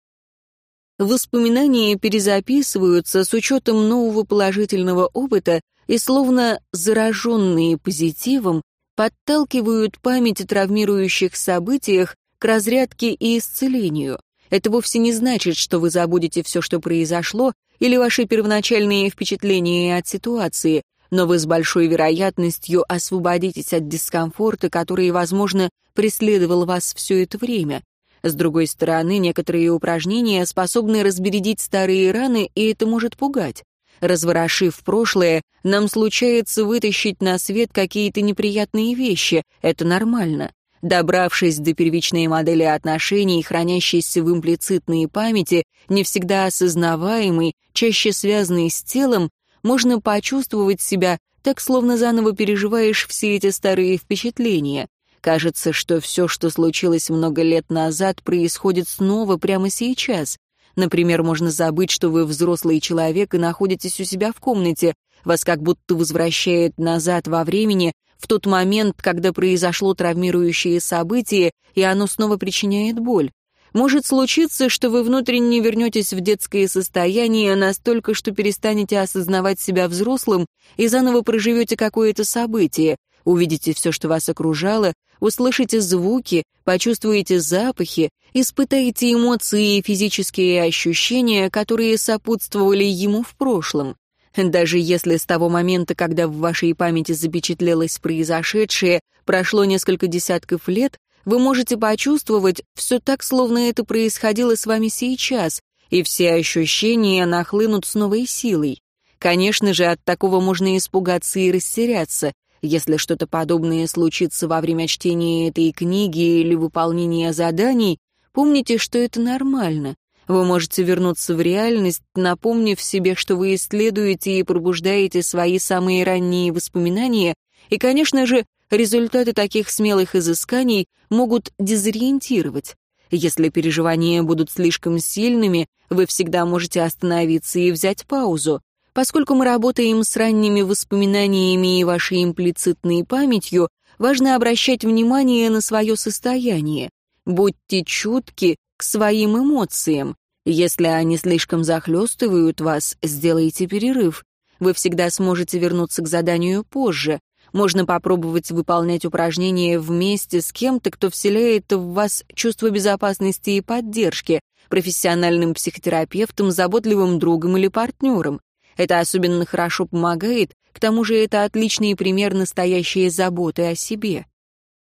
Воспоминания перезаписываются с учетом нового положительного опыта и, словно зараженные позитивом, подталкивают память о травмирующих событиях к разрядке и исцелению. Это вовсе не значит, что вы забудете все, что произошло, или ваши первоначальные впечатления от ситуации, но вы с большой вероятностью освободитесь от дискомфорта, который, возможно, преследовал вас все это время. С другой стороны, некоторые упражнения способны разбередить старые раны, и это может пугать. Разворошив прошлое, нам случается вытащить на свет какие-то неприятные вещи. Это нормально. Добравшись до первичной модели отношений, хранящейся в имплицитной памяти, не всегда осознаваемой, чаще связанной с телом, можно почувствовать себя так, словно заново переживаешь все эти старые впечатления. Кажется, что все, что случилось много лет назад, происходит снова прямо сейчас. Например, можно забыть, что вы взрослый человек и находитесь у себя в комнате. Вас как будто возвращает назад во времени, в тот момент, когда произошло травмирующее событие, и оно снова причиняет боль. Может случиться, что вы внутренне вернетесь в детское состояние настолько, что перестанете осознавать себя взрослым и заново проживете какое-то событие, увидите все, что вас окружало, услышите звуки, почувствуете запахи, испытаете эмоции и физические ощущения, которые сопутствовали ему в прошлом. Даже если с того момента, когда в вашей памяти запечатлелось произошедшее, прошло несколько десятков лет, вы можете почувствовать все так, словно это происходило с вами сейчас, и все ощущения нахлынут с новой силой. Конечно же, от такого можно испугаться и растеряться. Если что-то подобное случится во время чтения этой книги или выполнения заданий, помните, что это нормально. Вы можете вернуться в реальность, напомнив себе, что вы исследуете и пробуждаете свои самые ранние воспоминания, и, конечно же, результаты таких смелых изысканий могут дезориентировать. Если переживания будут слишком сильными, вы всегда можете остановиться и взять паузу. Поскольку мы работаем с ранними воспоминаниями и вашей имплицитной памятью, важно обращать внимание на свое состояние. Будьте чутки к своим эмоциям. Если они слишком захлестывают вас, сделайте перерыв. Вы всегда сможете вернуться к заданию позже. Можно попробовать выполнять упражнения вместе с кем-то, кто вселяет в вас чувство безопасности и поддержки, профессиональным психотерапевтом, заботливым другом или партнером. Это особенно хорошо помогает, к тому же это отличный пример настоящей заботы о себе.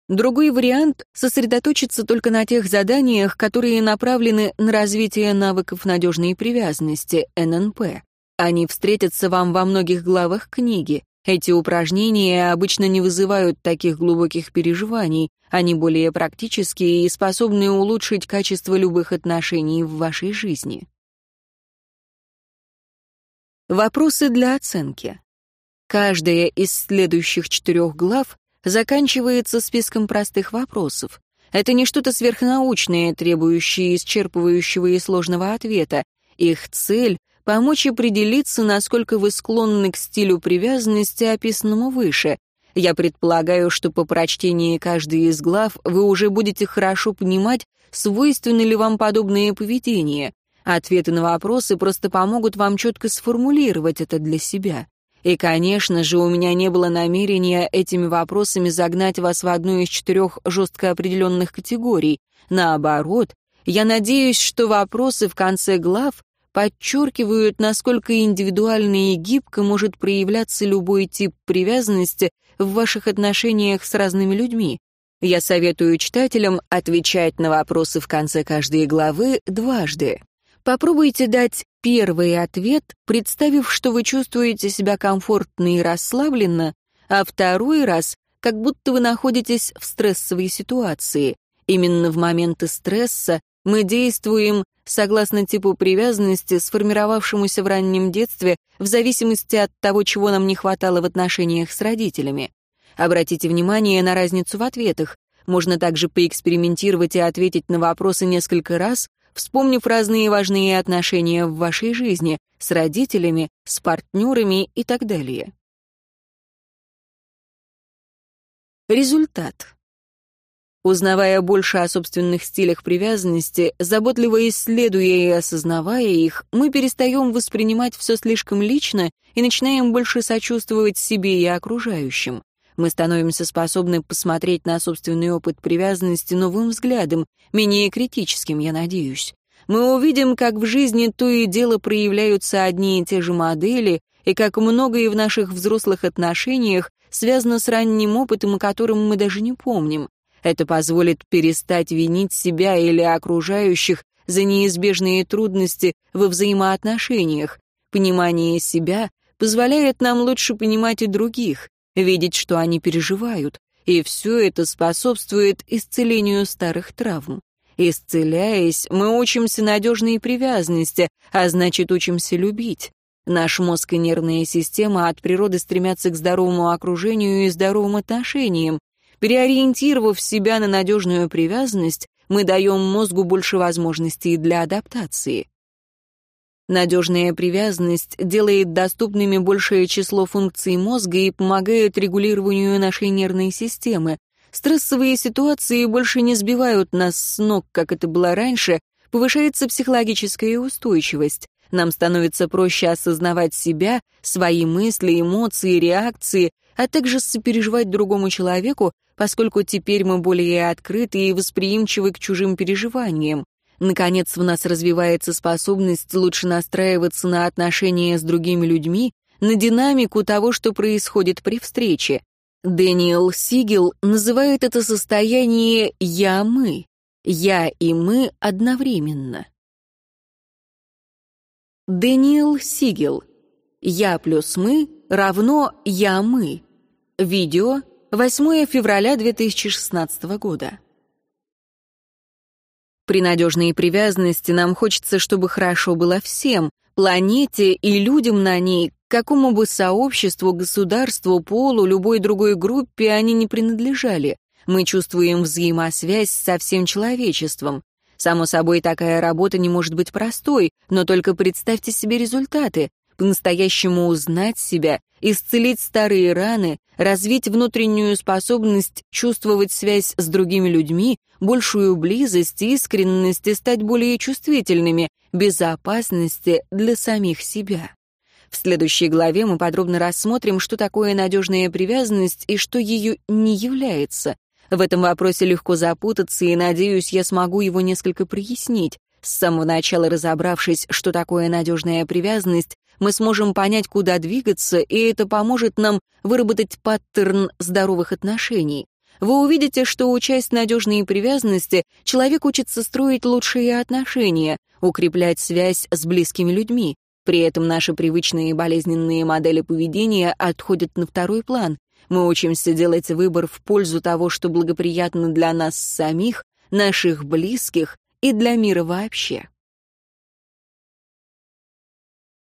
Другой вариант — сосредоточиться только на тех заданиях, которые направлены на развитие навыков надежной привязанности, ННП. Они встретятся вам во многих главах книги. Эти упражнения обычно не вызывают таких глубоких переживаний, они более практические и способны улучшить качество любых отношений в вашей жизни. Вопросы для оценки. Каждая из следующих 4 глав заканчивается списком простых вопросов. Это не что-то сверхнаучное, требующее исчерпывающего и сложного ответа. Их цель — помочь определиться, насколько вы склонны к стилю привязанности, описанному выше. Я предполагаю, что по прочтении каждой из глав вы уже будете хорошо понимать, свойственно ли вам подобное поведение. Ответы на вопросы просто помогут вам четко сформулировать это для себя. И, конечно же, у меня не было намерения этими вопросами загнать вас в одну из 4 жестко определенных категорий. Наоборот, я надеюсь, что вопросы в конце глав подчеркивают, насколько индивидуально и гибко может проявляться любой тип привязанности в ваших отношениях с разными людьми. Я советую читателям отвечать на вопросы в конце каждой главы дважды. Попробуйте дать первый ответ, представив, что вы чувствуете себя комфортно и расслабленно, а второй раз, как будто вы находитесь в стрессовой ситуации. Именно в моменты стресса мы действуем согласно типу привязанности, сформировавшемуся в раннем детстве, в зависимости от того, чего нам не хватало в отношениях с родителями. Обратите внимание на разницу в ответах. Можно также поэкспериментировать и ответить на вопросы несколько раз, вспомнив разные важные отношения в вашей жизни с родителями, с партнерами и так далее. Результат. Узнавая больше о собственных стилях привязанности, заботливо исследуя и осознавая их, мы перестаем воспринимать все слишком лично и начинаем больше сочувствовать себе и окружающим. Мы становимся способны посмотреть на собственный опыт привязанности новым взглядом, менее критическим, я надеюсь. Мы увидим, как в жизни то и дело проявляются одни и те же модели, и как многое в наших взрослых отношениях связано с ранним опытом, о котором мы даже не помним. Это позволит перестать винить себя или окружающих за неизбежные трудности во взаимоотношениях. Понимание себя позволяет нам лучше понимать и других, видеть, что они переживают, и все это способствует исцелению старых травм. Исцеляясь, мы учимся надежной привязанности, а значит, учимся любить. Наш мозг и нервная система от природы стремятся к здоровому окружению и здоровым отношениям. Переориентировав себя на надежную привязанность, мы даем мозгу больше возможностей для адаптации. Надежная привязанность делает доступными большее число функций мозга и помогает регулированию нашей нервной системы. Стрессовые ситуации больше не сбивают нас с ног, как это было раньше, повышается психологическая устойчивость. Нам становится проще осознавать себя, свои мысли, эмоции, реакции, а также сопереживать другому человеку, поскольку теперь мы более открыты и восприимчивы к чужим переживаниям. Наконец, в нас развивается способность лучше настраиваться на отношения с другими людьми, на динамику того, что происходит при встрече. Дэниел Сигел называет это состояние «я-мы». «Я» и «мы» одновременно. Дэниел Сигел. «Я плюс мы равно я-мы». Видео 8 февраля 2016 года. При надежной привязанности нам хочется, чтобы хорошо было всем, планете и людям на ней, какому бы сообществу, государству, полу, любой другой группе они не принадлежали. Мы чувствуем взаимосвязь со всем человечеством. Само собой, такая работа не может быть простой, но только представьте себе результаты. По-настоящему узнать себя, исцелить старые раны, развить внутреннюю способность чувствовать связь с другими людьми, большую близость, искренность и стать более чувствительными, безопасности для самих себя. В следующей главе мы подробно рассмотрим, что такое надежная привязанность и что ею не является. В этом вопросе легко запутаться, и, надеюсь, я смогу его несколько прояснить. С самого начала разобравшись, что такое надежная привязанность, мы сможем понять, куда двигаться, и это поможет нам выработать паттерн здоровых отношений. Вы увидите, что, учась надежной привязанности, человек учится строить лучшие отношения, укреплять связь с близкими людьми. При этом наши привычные болезненные модели поведения отходят на второй план. Мы учимся делать выбор в пользу того, что благоприятно для нас самих, наших близких и для мира вообще.